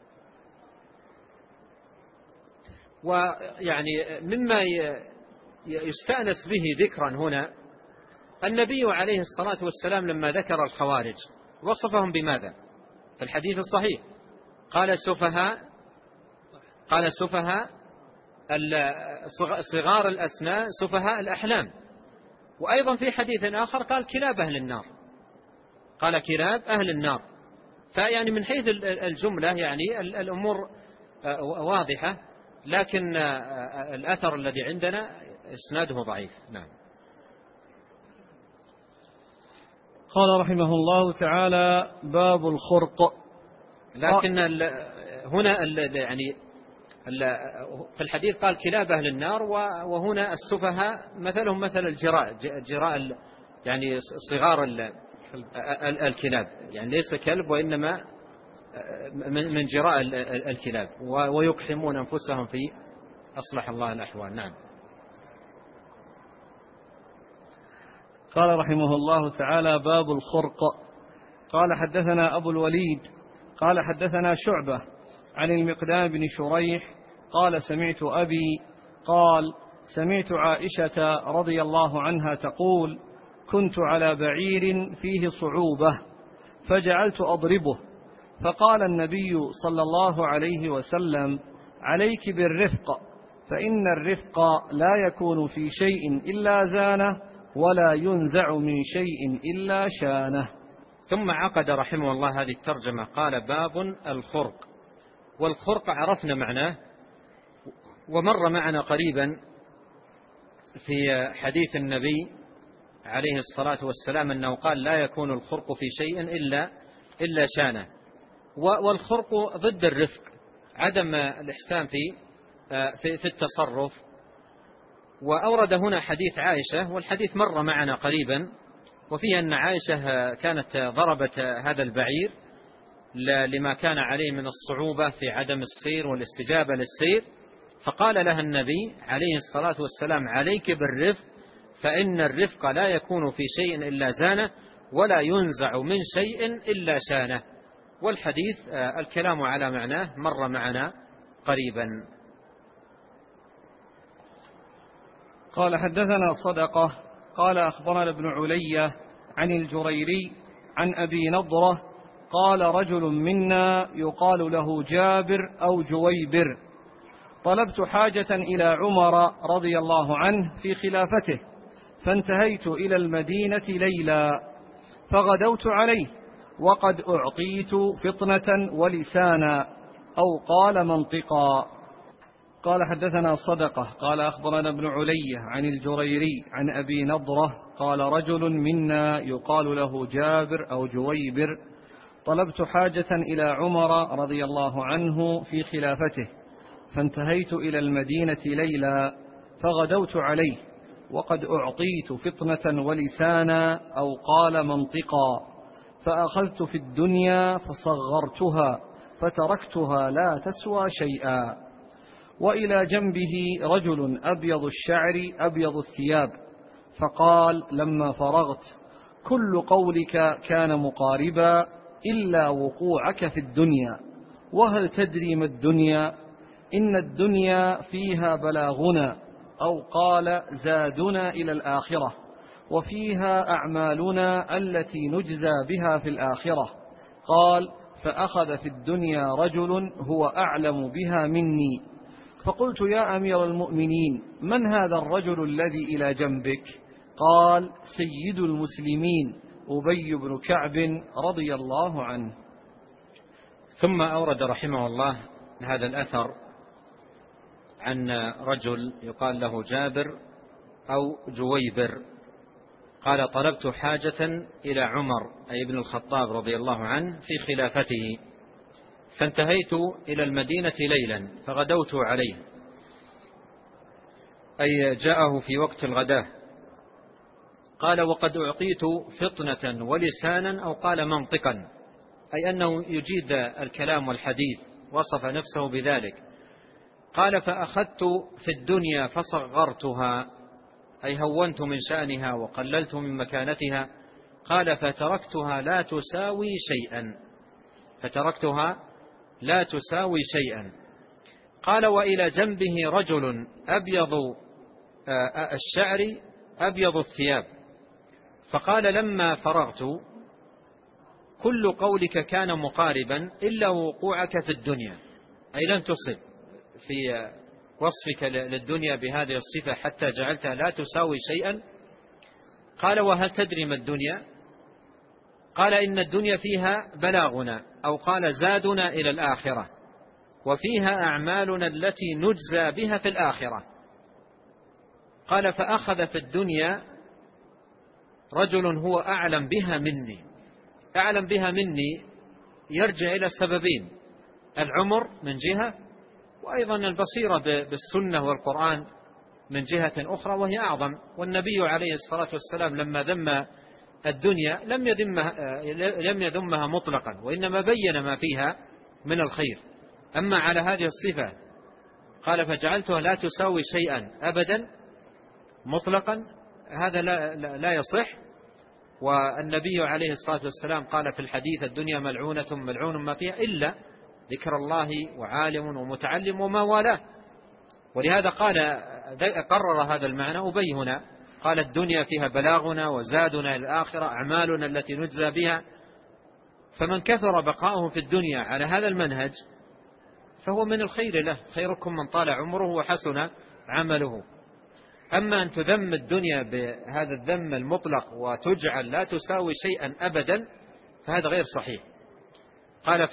ويعني مما يستأنس به ذكرا هنا النبي عليه الصلاة والسلام لما ذكر الخوارج وصفهم بماذا؟ في الحديث الصحيح قال سفهاء صغار الأسنان سفهاء الأحلام. وأيضا في حديث آخر قال كلاب أهل النار، قال كلاب أهل النار. فيعني من حيث الجملة يعني الأمور واضحة، لكن الأثر الذي عندنا إسناده ضعيف. نعم. قال رحمه الله تعالى: باب الخرق. لكن هنا يعني في الحديث قال كلاب أهل النار، وهنا السفهاء مثلهم مثل الجراء يعني صغار الكلاب، يعني ليس كلب وإنما من جراء الكلاب، ويقحمون أنفسهم في أصلح الله الأحوال. نعم. قال رحمه الله تعالى: باب الخرق. قال حدثنا أبو الوليد قال حدثنا شعبة عن المقدام بن شريح قال سمعت أبي قال سمعت عائشة رضي الله عنها تقول: كنت على بعير فيه صعوبة فجعلت أضربه، فقال النبي صلى الله عليه وسلم: عليك بالرفق، فإن الرفق لا يكون في شيء إلا زانه، ولا ينزع من شيء إلا شانه. ثم عقد رحمه الله هذه الترجمة قال: باب الخرق. والخرق عرفنا معناه، ومر معنا قريبا في حديث النبي عليه الصلاة والسلام أنه قال: لا يكون الخرق في شيء إلا شانه. والخرق ضد الرفق، عدم الإحسان في التصرف. وأورد هنا حديث عائشة، والحديث مر معنا قريبا، وفيه أن عائشة كانت ضربت هذا البعير لما كان عليه من الصعوبة في عدم السير والاستجابة للسير، فقال لها النبي عليه الصلاة والسلام: عليك بالرفق، فإن الرفق لا يكون في شيء إلا زانه، ولا ينزع من شيء إلا شانه. والحديث الكلام على معناه مر معنا قريبا. قال حدثنا صدقة قال أخبرنا ابن علية عن الجريري عن أبي نضرة قال: رجل منا يقال له جابر أو جويبر، طلبت حاجة إلى عمر رضي الله عنه في خلافته، فانتهيت إلى المدينة ليلا، فغدوت عليه وقد أعطيت فطنة ولسانا، أو قال منطقا. قال حدثنا صدقة قال أخبرنا ابن علية عن الجريري عن أبي نضرة قال: رجل منا يقال له جابر أو جويبر، طلبت حاجة إلى عمر رضي الله عنه في خلافته، فانتهيت إلى المدينة ليلا، فغدوت عليه وقد أعطيت فطنة ولسانا، أو قال منطقا، فأخذت في الدنيا فصغرتها فتركتها لا تسوى شيئا. وإلى جنبه رجل أبيض الشعر أبيض الثياب، فقال لما فرغت: كل قولك كان مقاربا إلا وقوعك في الدنيا، وهل تدري ما الدنيا؟ إن الدنيا فيها بلاغنا، أو قال زادنا إلى الآخرة، وفيها أعمالنا التي نجزى بها في الآخرة. قال: فأخذ في الدنيا رجل هو أعلم بها مني، فقلت: يا أمير المؤمنين، من هذا الرجل الذي إلى جنبك؟ قال: سيد المسلمين أبي بن كعب رضي الله عنه. ثم أورد رحمه الله هذا الأثر عن رجل يقال له جابر أو جويبر قال: طلبت حاجة إلى عمر أي ابن الخطاب رضي الله عنه في خلافته، فانتهيت إلى المدينة ليلا فغدوت عليه، أي جاءه في وقت الغداء. قال: وقد أعطيت فطنة ولسانا، أو قال منطقا، أي أنه يجيد الكلام والحديث، وصف نفسه بذلك. قال: فأخذت في الدنيا فصغرتها، أي هونت من شأنها وقللت من مكانتها. قال: فتركتها لا تساوي شيئا، فتركتها لا تساوي شيئا. قال: وإلى جنبه رجل أبيض الشعر أبيض الثياب، فقال: لما فرغت: كل قولك كان مقاربا إلا وقوعك في الدنيا، أي لم تصب في وصفك للدنيا بهذه الصفة حتى جعلتها لا تساوي شيئا. قال: وهل تدري ما الدنيا؟ قال: إن الدنيا فيها بلاغنا، أو قال زادنا إلى الآخرة، وفيها أعمالنا التي نجزى بها في الآخرة. قال: فأخذ في الدنيا رجل هو أعلم بها مني. أعلم بها مني يرجع إلى السببين: العمر من جهة، وأيضا البصيرة بالسنة والقرآن من جهة أخرى وهي أعظم. والنبي عليه الصلاة والسلام لما ذم الدنيا لم يذمها مطلقا، وإنما بين ما فيها من الخير. أما على هذه الصفة قال: فجعلتها لا تساوي شيئا أبدا مطلقا، هذا لا يصح. والنبي عليه الصلاة والسلام قال في الحديث: الدنيا ملعونة ملعون ما فيها إلا ذكر الله وعالم ومتعلم وما والاه. ولهذا قرر هذا المعنى أبي هنا، قال: الدنيا فيها بلاغنا وزادنا إلى الآخرة، أعمالنا التي نجزى بها. فمن كثر بقاؤه في الدنيا على هذا المنهج فهو من الخير له، خيركم من طال عمره وحسن عمله. أما أن تذم الدنيا بهذا الذم المطلق وتجعل لا تساوي شيئا أبدا فهذا غير صحيح. قال: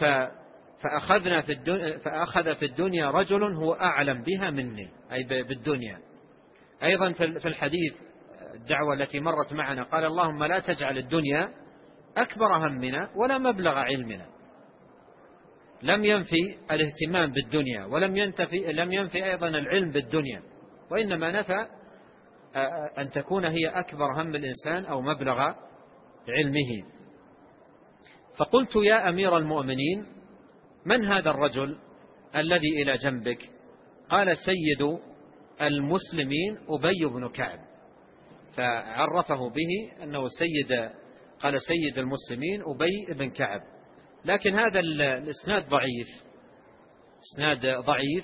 فأخذ في الدنيا رجل هو أعلم بها مني، أي بالدنيا. أيضا في الحديث الدعوة التي مرت معنا قال: اللهم لا تجعل الدنيا أكبر همنا ولا مبلغ علمنا. لم ينفي الاهتمام بالدنيا، لم ينفي أيضا العلم بالدنيا، وإنما نفى أن تكون هي أكبر هم الإنسان أو مبلغ علمه. فقلت: يا أمير المؤمنين، من هذا الرجل الذي إلى جنبك؟ قال: سيد المسلمين أبي بن كعب. فعرفه به أنه قال: سيد المسلمين أبي بن كعب. لكن هذا الإسناد ضعيف، إسناد ضعيف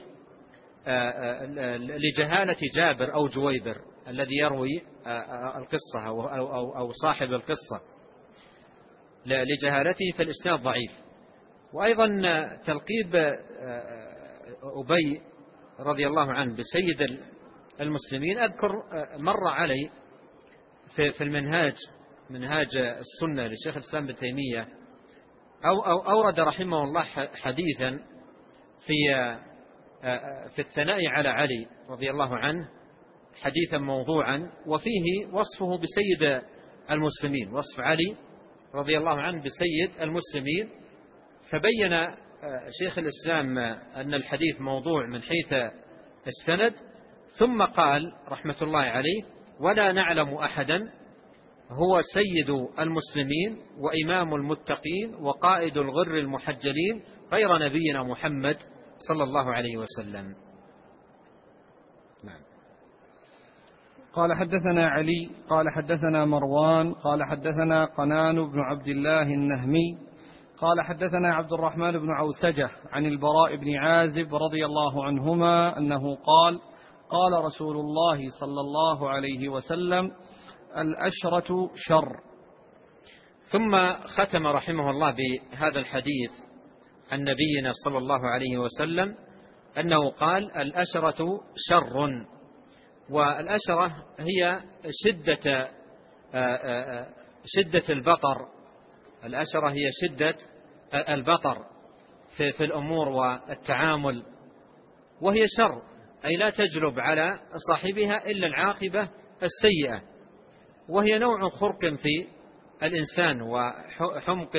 لجهالة جابر أو جويبر الذي يروي القصة أو صاحب القصة، لجهالته فالإسناد ضعيف. وأيضا تلقيب أبي رضي الله عنه بسيد المسلمين أذكر مر علي في منهاج السنة لشيخ الإسلام ابن تيمية، أو أورد رحمه الله حديثا في الثناء على علي رضي الله عنه، حديثا موضوعا وفيه وصفه بسيد المسلمين، وصف علي رضي الله عنه بسيد المسلمين. فبين شيخ الإسلام أن الحديث موضوع من حيث السند، ثم قال رحمة الله عليه: ولا نعلم أحدا هو سيد المسلمين وإمام المتقين وقائد الغر المحجلين غير نبينا محمد صلى الله عليه وسلم. نعم. قال: حدثنا علي قال: حدثنا مروان قال: حدثنا قنان بن عبد الله النهمي قال: حدثنا عبد الرحمن بن عوسجة عن البراء بن عازب رضي الله عنهما أنه قال: قال رسول الله صلى الله عليه وسلم: الأشرة شر. ثم ختم رحمه الله بهذا الحديث عن نبينا صلى الله عليه وسلم أنه قال: الأشرة شر. والأشرة هي شدة البطر، الأشرة هي شدة البطر. في الأمور والتعامل، وهي شر، أي لا تجلب على صاحبها إلا العاقبة السيئة، وهي نوع خرق في الإنسان وحمق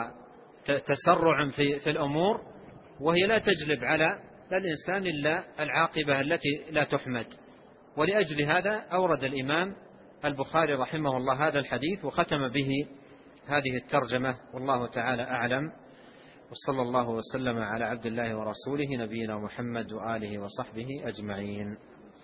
وتسرع في الأمور، وهي لا تجلب على الإنسان إلا العاقبة التي لا تحمد. ولأجل هذا أورد الإمام البخاري رحمه الله هذا الحديث وختم به هذه الترجمة، والله تعالى أعلم، وصلى الله وسلم على عبد الله ورسوله نبينا محمد وآله وصحبه أجمعين.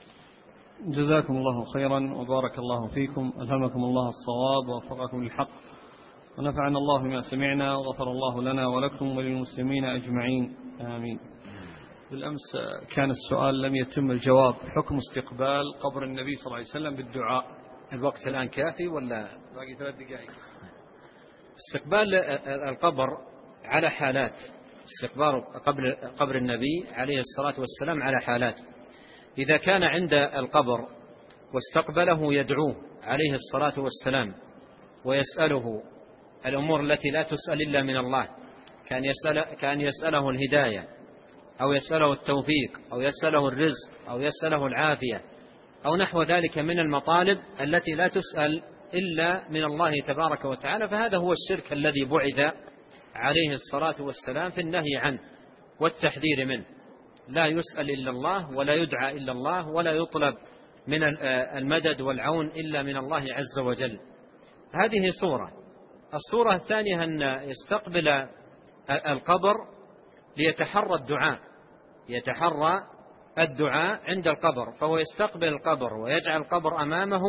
جزاكم الله خيرا وبارك الله فيكم، ألهمكم الله الصواب ووفقكم للحق، ونفعنا الله بما سمعنا، وغفر الله لنا ولكم وللمسلمين أجمعين، آمين. بالأمس كان السؤال لم يتم الجواب، حكم استقبال قبر النبي صلى الله عليه وسلم بالدعاء. الوقت الآن كافي ولا باقي 3 دقائق؟ استقبال القبر على حالات، استقبال قبر النبي عليه الصلاة والسلام على حالات. إذا كان عند القبر واستقبله يدعوه عليه الصلاة والسلام ويسأله الأمور التي لا تسأل إلا من الله، كان يسأله الهداية أو يسأله التوفيق أو يسأله الرزق أو يسأله العافية أو نحو ذلك من المطالب التي لا تسأل إلا من الله تبارك وتعالى، فهذا هو الشرك الذي بعث عليه الصلاة والسلام في النهي عنه والتحذير منه. لا يسأل إلا الله ولا يدعى إلا الله ولا يطلب من المدد والعون إلا من الله عز وجل. هذه صورة. الصورة الثانية أن يستقبل القبر ليتحرى الدعاء، يتحرى الدعاء عند القبر، فهو يستقبل القبر ويجعل القبر أمامه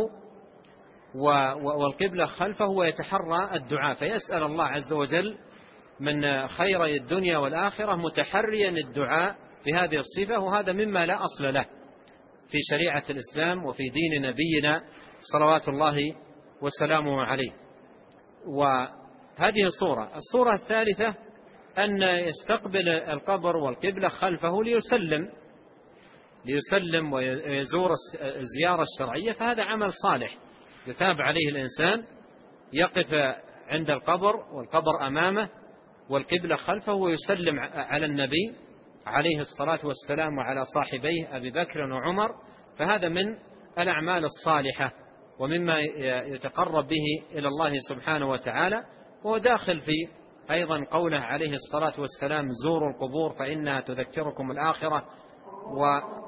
والقبلة خلفه ويتحرى الدعاء، فيسأل الله عز وجل من خيري الدنيا والآخرة متحريا الدعاء بهذه الصفة، وهذا مما لا أصل له في شريعة الإسلام وفي دين نبينا صلوات الله وسلامه عليه. وهذه صورة. الصورة الثالثة أن يستقبل القبر والقبلة خلفه ليسلم ويزور الزيارة الشرعية، فهذا عمل صالح يثاب عليه الإنسان، يقف عند القبر والقبر أمامه والقبلة خلفه ويسلم على النبي عليه الصلاة والسلام وعلى صاحبيه أبي بكر وعمر، فهذا من الأعمال الصالحة ومما يتقرب به إلى الله سبحانه وتعالى. وهو داخل في أيضا قوله عليه الصلاة والسلام زوروا القبور فإنها تذكركم الآخرة،